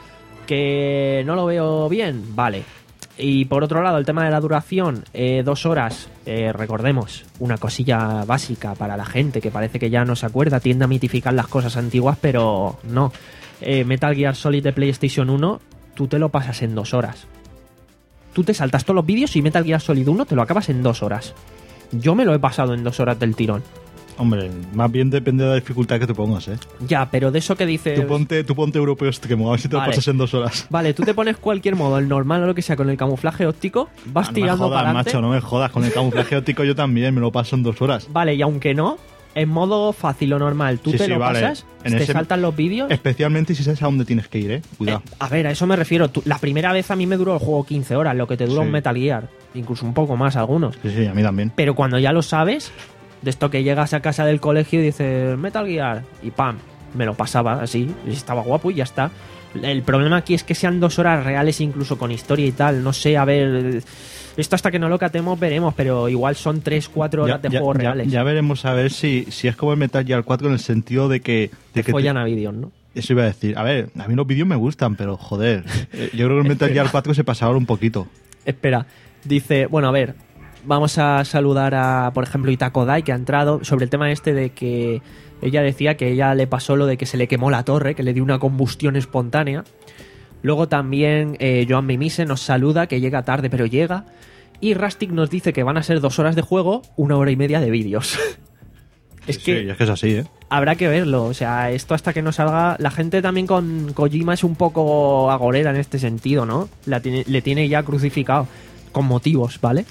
Que no lo veo bien, vale. Y por otro lado, el tema de la duración, eh, dos horas, eh, recordemos, una cosilla básica para la gente que parece que ya no se acuerda, tiende a mitificar las cosas antiguas, pero no. Eh, Metal Gear Solid de PlayStation uno, tú te lo pasas en dos horas. Tú te saltas todos los vídeos y Metal Gear Solid uno te lo acabas en dos horas. Yo me lo he pasado en dos horas del tirón. Hombre, más bien depende de la dificultad que te pongas, ¿eh? Ya, pero de eso que dices... Tú ponte, tú ponte europeo extremo, a ver si te Vale. lo pasas en dos horas. Vale, tú te pones cualquier modo, el normal o lo que sea, con el camuflaje óptico, vas Ah, no tirando me jodas, para adelante. macho, no me jodas. Con el camuflaje óptico yo también me lo paso en dos horas. Vale, y aunque no, en modo fácil o normal, tú Sí, te sí, lo vale. pasas, En te ese- saltan los vídeos... Especialmente si sabes a dónde tienes que ir, ¿eh? Cuidado. Eh, a ver, a eso me refiero. Tú- la primera vez a mí me duró el juego quince horas, lo que te dura Sí. un Metal Gear. Incluso un poco más algunos. Sí, sí, a mí también. Pero cuando ya lo sabes, de esto que llegas a casa del colegio y dices Metal Gear, y pam, me lo pasaba así, y estaba guapo y ya está. El problema aquí es que sean dos horas reales, incluso con historia y tal. No sé, a ver... Esto hasta que no lo catemos veremos, pero igual son tres cuatro horas de juegos reales. Ya veremos a ver si, si es como el Metal Gear cuatro en el sentido de que... De que Follan a vídeos, ¿no? Eso iba a decir. A ver, a mí los vídeos me gustan, pero joder. eh, Yo creo que el Metal Gear cuatro se pasaba un poquito. Espera, dice, bueno, a ver, vamos a saludar a, por ejemplo, Itako Dai, que ha entrado sobre el tema este de que ella decía que ella le pasó lo de que se le quemó la torre, que le dio una combustión espontánea. Luego también eh, Joan Mimise nos saluda, que llega tarde pero llega. Y Rustic nos dice que van a ser dos horas de juego, una hora y media de vídeos. Es Sí, que sí, es que es así, ¿eh? habrá que verlo, o sea, esto hasta que no salga... La gente también con Kojima es un poco agorera en este sentido, ¿no? La tiene, le tiene ya crucificado, con motivos, ¿vale?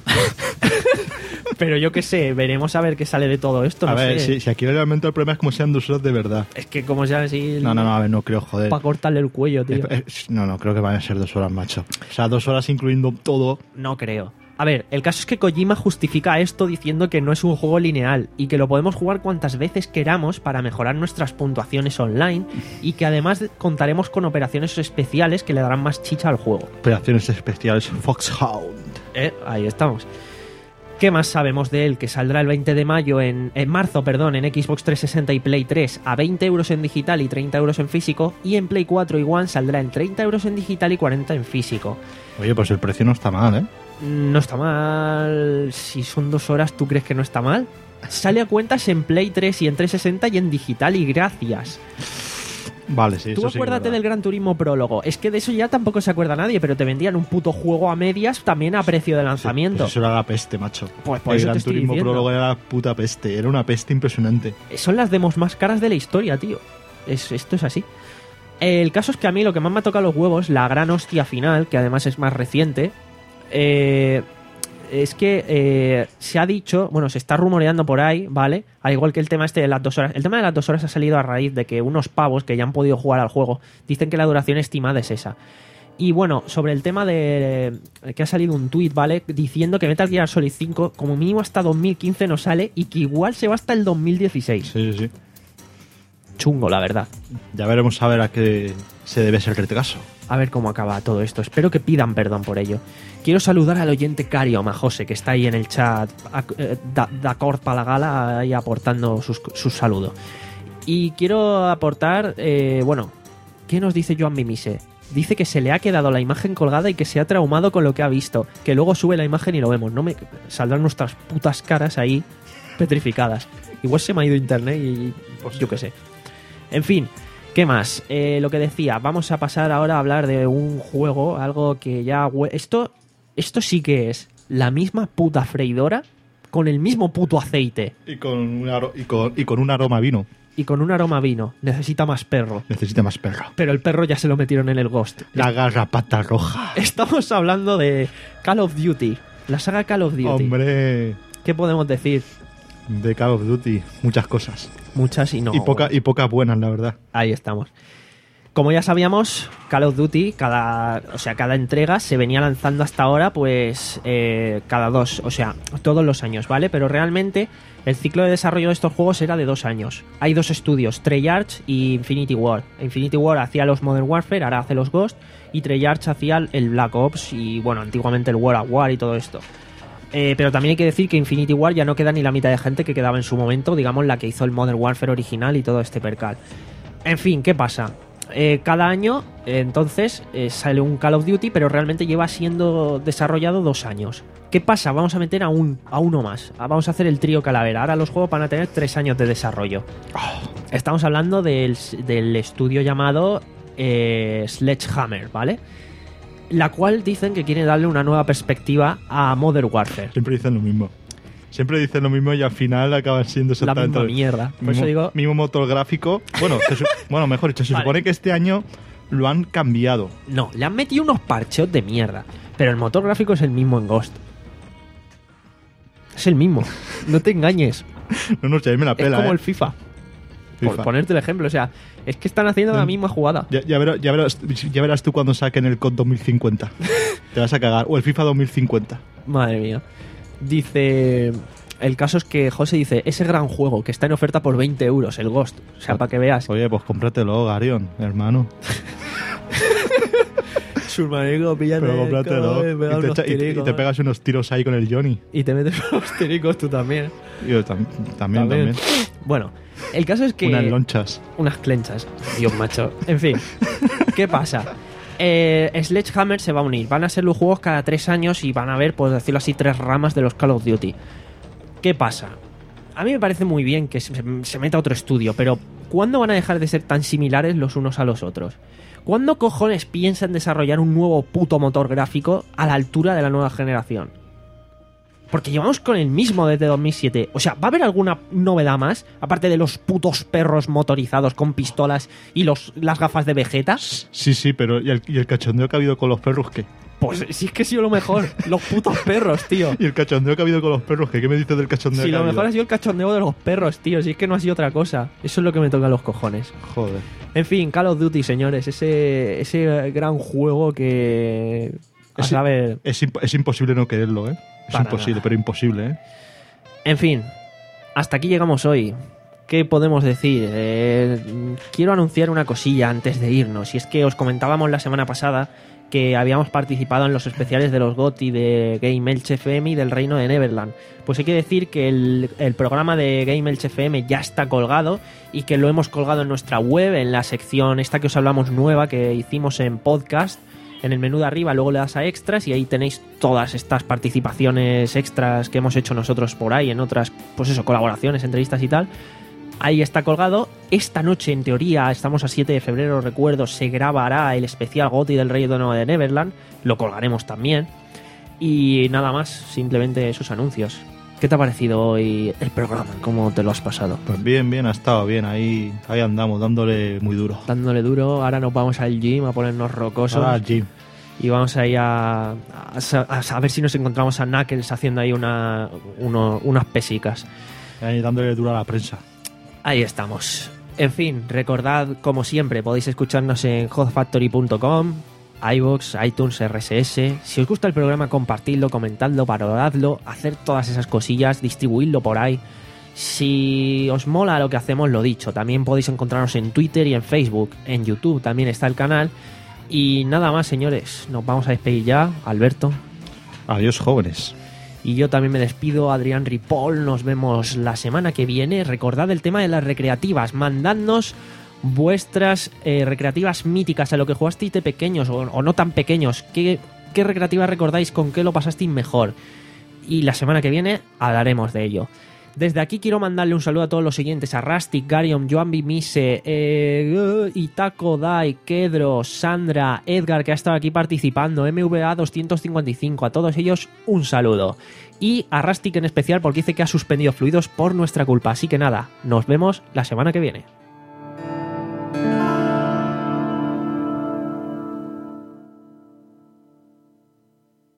Pero yo qué sé, veremos a ver qué sale de todo esto, A no ver, sé. si, si aquí realmente el problema es como sean dos horas de verdad. Es que como sea así... No, no, no, a ver, no creo, joder. Para cortarle el cuello, tío. Eh, eh, No, no, creo que van a ser dos horas, macho. O sea, dos horas incluyendo todo. No creo. A ver, el caso es que Kojima justifica esto diciendo que no es un juego lineal y que lo podemos jugar cuantas veces queramos para mejorar nuestras puntuaciones online y que además contaremos con operaciones especiales que le darán más chicha al juego. Operaciones especiales Foxhound. Eh, ahí estamos. ¿Qué más sabemos de él? Que saldrá el veinte de mayo en, en marzo, perdón, en Xbox trescientos sesenta y Play tres a veinte euros en digital y treinta euros en físico, y en Play cuatro y One saldrá en treinta euros en digital y cuarenta en físico. Oye, pues el precio no está mal, ¿eh? No está mal. Si son dos horas, ¿tú crees que no está mal? Sale a cuentas en Play tres y en trescientos sesenta y en digital y gracias. Vale, sí, Tú eso sí. acuérdate que es del verdad. Gran Turismo Prólogo. Es que de eso ya tampoco se acuerda nadie, pero te vendían un puto juego a medias también a precio de Sí, lanzamiento. pues eso era la peste, macho. Pues por el eso Gran te estoy Turismo diciendo. Prólogo era la puta peste. Era una peste impresionante. Son las demos más caras de la historia, tío. Es, esto es así. El caso es que a mí lo que más me ha tocado los huevos, la gran hostia final, que además es más reciente, eh, es que eh, se ha dicho, bueno, se está rumoreando por ahí, ¿vale? Al igual que el tema este de las dos horas. El tema de las dos horas ha salido a raíz de que unos pavos que ya han podido jugar al juego dicen que la duración estimada es esa. Y bueno, sobre el tema de que ha salido un tuit, ¿vale? Diciendo que Metal Gear Solid cinco como mínimo hasta dos mil quince no sale y que igual se va hasta el dos mil dieciséis. Sí, sí, sí. chungo, la verdad. Ya veremos a ver a qué se debe ese retraso. A ver cómo acaba todo esto. Espero que pidan perdón por ello. Quiero saludar al oyente Cariom, a José, que está ahí en el chat, d'acord para la gala, ahí aportando sus, sus saludos. Y quiero aportar, eh, bueno, ¿qué nos dice Joan Mimise? Dice que se le ha quedado la imagen colgada y que se ha traumado con lo que ha visto. Que luego sube la imagen y lo vemos. No me saldrán nuestras putas caras ahí petrificadas. Igual se me ha ido internet y pues yo qué sé. En fin, ¿qué más? Eh, lo que decía, vamos a pasar ahora a hablar de un juego, algo que ya... Esto, esto sí que es la misma puta freidora con el mismo puto aceite. Y con un, aro- y con, y con un aroma a vino. Y con un aroma a vino. Necesita más perro. Necesita más perro. Pero el perro ya se lo metieron en el Ghost. La garrapata roja. Estamos hablando de Call of Duty. La saga Call of Duty. Hombre, ¿Qué podemos decir? de Call of Duty, muchas cosas. Muchas y no. Y, poca, y pocas buenas, la verdad. Ahí estamos. Como ya sabíamos, Call of Duty, cada, o sea, cada entrega se venía lanzando hasta ahora, pues eh, cada dos, o sea, todos los años, ¿vale? Pero realmente el ciclo de desarrollo de estos juegos era de dos años. Hay dos estudios, Treyarch y Infinity Ward. Infinity Ward hacía los Modern Warfare, ahora hace los Ghost, y Treyarch hacía el Black Ops y, bueno, antiguamente el World at War y todo esto. Eh, pero también hay que decir que Infinity Ward ya no queda ni la mitad de gente que quedaba en su momento, digamos, la que hizo el Modern Warfare original y todo este percal. En fin, ¿qué pasa? Eh, cada año, eh, entonces, eh, sale un Call of Duty, pero realmente lleva siendo desarrollado dos años. ¿Qué pasa? Vamos a meter a, un, a uno más. Vamos a hacer el trío Calavera. Ahora los juegos van a tener tres años de desarrollo. Estamos hablando del, del estudio llamado eh, Sledgehammer, ¿vale? La cual dicen que quiere darle una nueva perspectiva a Modern Warfare. Siempre dicen lo mismo. Siempre dicen lo mismo y al final acaban siendo La exactamente misma lo mierda. Por mismo, eso digo... mismo motor gráfico. Bueno, se su- bueno, mejor dicho, se Vale. supone que este año lo han cambiado. No, le han metido unos parcheos de mierda. Pero el motor gráfico es el mismo en Ghost. Es el mismo. No te engañes. No, no sé, ahí me la Es pela, como ¿eh? el FIFA. FIFA. Por ponerte el ejemplo. O sea, es que están haciendo la Mm. misma jugada. Ya, ya, verás, ya, verás, ya verás tú cuando saquen el C O D dos mil cincuenta. Te vas a cagar. O el FIFA dos mil cincuenta. Madre mía. Dice... El caso es que José dice, ese gran juego que está en oferta por veinte euros, el Ghost. O sea, para que veas. Oye, pues cómpratelo, Garion, hermano. Su marico pillan Pero el cómpratelo. cobre, me da Y te, unos echa- y te- y tiricos. te pegas unos tiros ahí con el Johnny. Y te metes unos tiricos tú también. Y yo tam- también, también. Bueno, el caso es que... Unas lonchas. Unas clenchas. Dios, macho. En fin, ¿qué pasa? Eh, Sledgehammer se va a unir. Van a ser los juegos cada tres años y van a haber, por decirlo así, tres ramas de los Call of Duty. ¿Qué pasa? A mí me parece muy bien que se, se meta otro estudio, pero ¿cuándo van a dejar de ser tan similares los unos a los otros? ¿Cuándo cojones piensan desarrollar un nuevo puto motor gráfico a la altura de la nueva generación? Porque llevamos con el mismo desde dos mil siete. O sea, ¿va a haber alguna novedad más? Aparte de los putos perros motorizados con pistolas y los, las gafas de Vegeta. Sí, sí, pero ¿y el, y el cachondeo que ha habido con los perros qué? Pues sí es que ha sido lo mejor. Los putos perros, tío. ¿Y el cachondeo que ha habido con los perros qué? ¿Qué me dices del cachondeo Si que ha lo habido? mejor ha sido el cachondeo de los perros, tío. Si es que no ha sido otra cosa. Eso es lo que me toca a los cojones. Joder. En fin, Call of Duty, señores. Ese, ese gran juego que... A Es- saber... Es, imp- es imposible no quererlo, ¿eh? Es Para imposible, nada. pero imposible, ¿eh? En fin, hasta aquí llegamos hoy. ¿Qué podemos decir? Eh, quiero anunciar una cosilla antes de irnos. Y es que os comentábamos la semana pasada que habíamos participado en los especiales de los G O T Y de Game Elche F M y del Reino de Neverland. Pues hay que decir que el, el programa de Game Elche F M ya está colgado y que lo hemos colgado en nuestra web, en la sección esta que os hablamos nueva que hicimos en podcast. En el menú de arriba luego le das a extras y ahí tenéis todas estas participaciones extras que hemos hecho nosotros por ahí en otras, pues eso, colaboraciones, entrevistas y tal. Ahí está colgado. Esta noche, en teoría, estamos a siete de febrero, recuerdo, se grabará el especial G O T Y del Rey de Neverland. Lo colgaremos también. Y nada más, simplemente esos anuncios. ¿Qué te ha parecido hoy el programa? ¿Cómo te lo has pasado? Pues bien, bien, ha estado bien. Ahí, ahí andamos, dándole muy duro. Dándole duro, ahora nos vamos al gym a ponernos rocosos. Ahora al gym. Y vamos ahí a, a, sa- a saber si nos encontramos a Knuckles haciendo ahí una, uno- unas pesicas. Ahí dándole duro a la prensa. Ahí estamos. En fin, recordad, como siempre, podéis escucharnos en hot factory punto com, iVoox, iTunes, R S S. Si os gusta el programa, compartidlo, comentadlo, valoradlo, hacer todas esas cosillas, distribuidlo por ahí. Si os mola lo que hacemos, lo dicho, también podéis encontrarnos en Twitter y en Facebook. En YouTube también está el canal. Y nada más, señores, nos vamos a despedir ya. Alberto. Adiós, jóvenes. Y yo también me despido, Adrián Ripoll. Nos vemos la semana que viene. Recordad el tema de las recreativas. Mandadnos vuestras eh, recreativas míticas, a lo que jugasteis de pequeños o, o no tan pequeños. ¿Qué, ¿Qué recreativas recordáis? ¿Con qué lo pasasteis mejor? Y la semana que viene hablaremos de ello. Desde aquí quiero mandarle un saludo a todos los siguientes: a Rastic, Garion, Joanbi Mise, eh, Itako Dai, Kedro, Sandra, Edgar, que ha estado aquí participando, M V A doscientos cincuenta y cinco, a todos ellos un saludo. Y a Rastic en especial, porque dice que ha suspendido fluidos por nuestra culpa. Así que nada, nos vemos la semana que viene.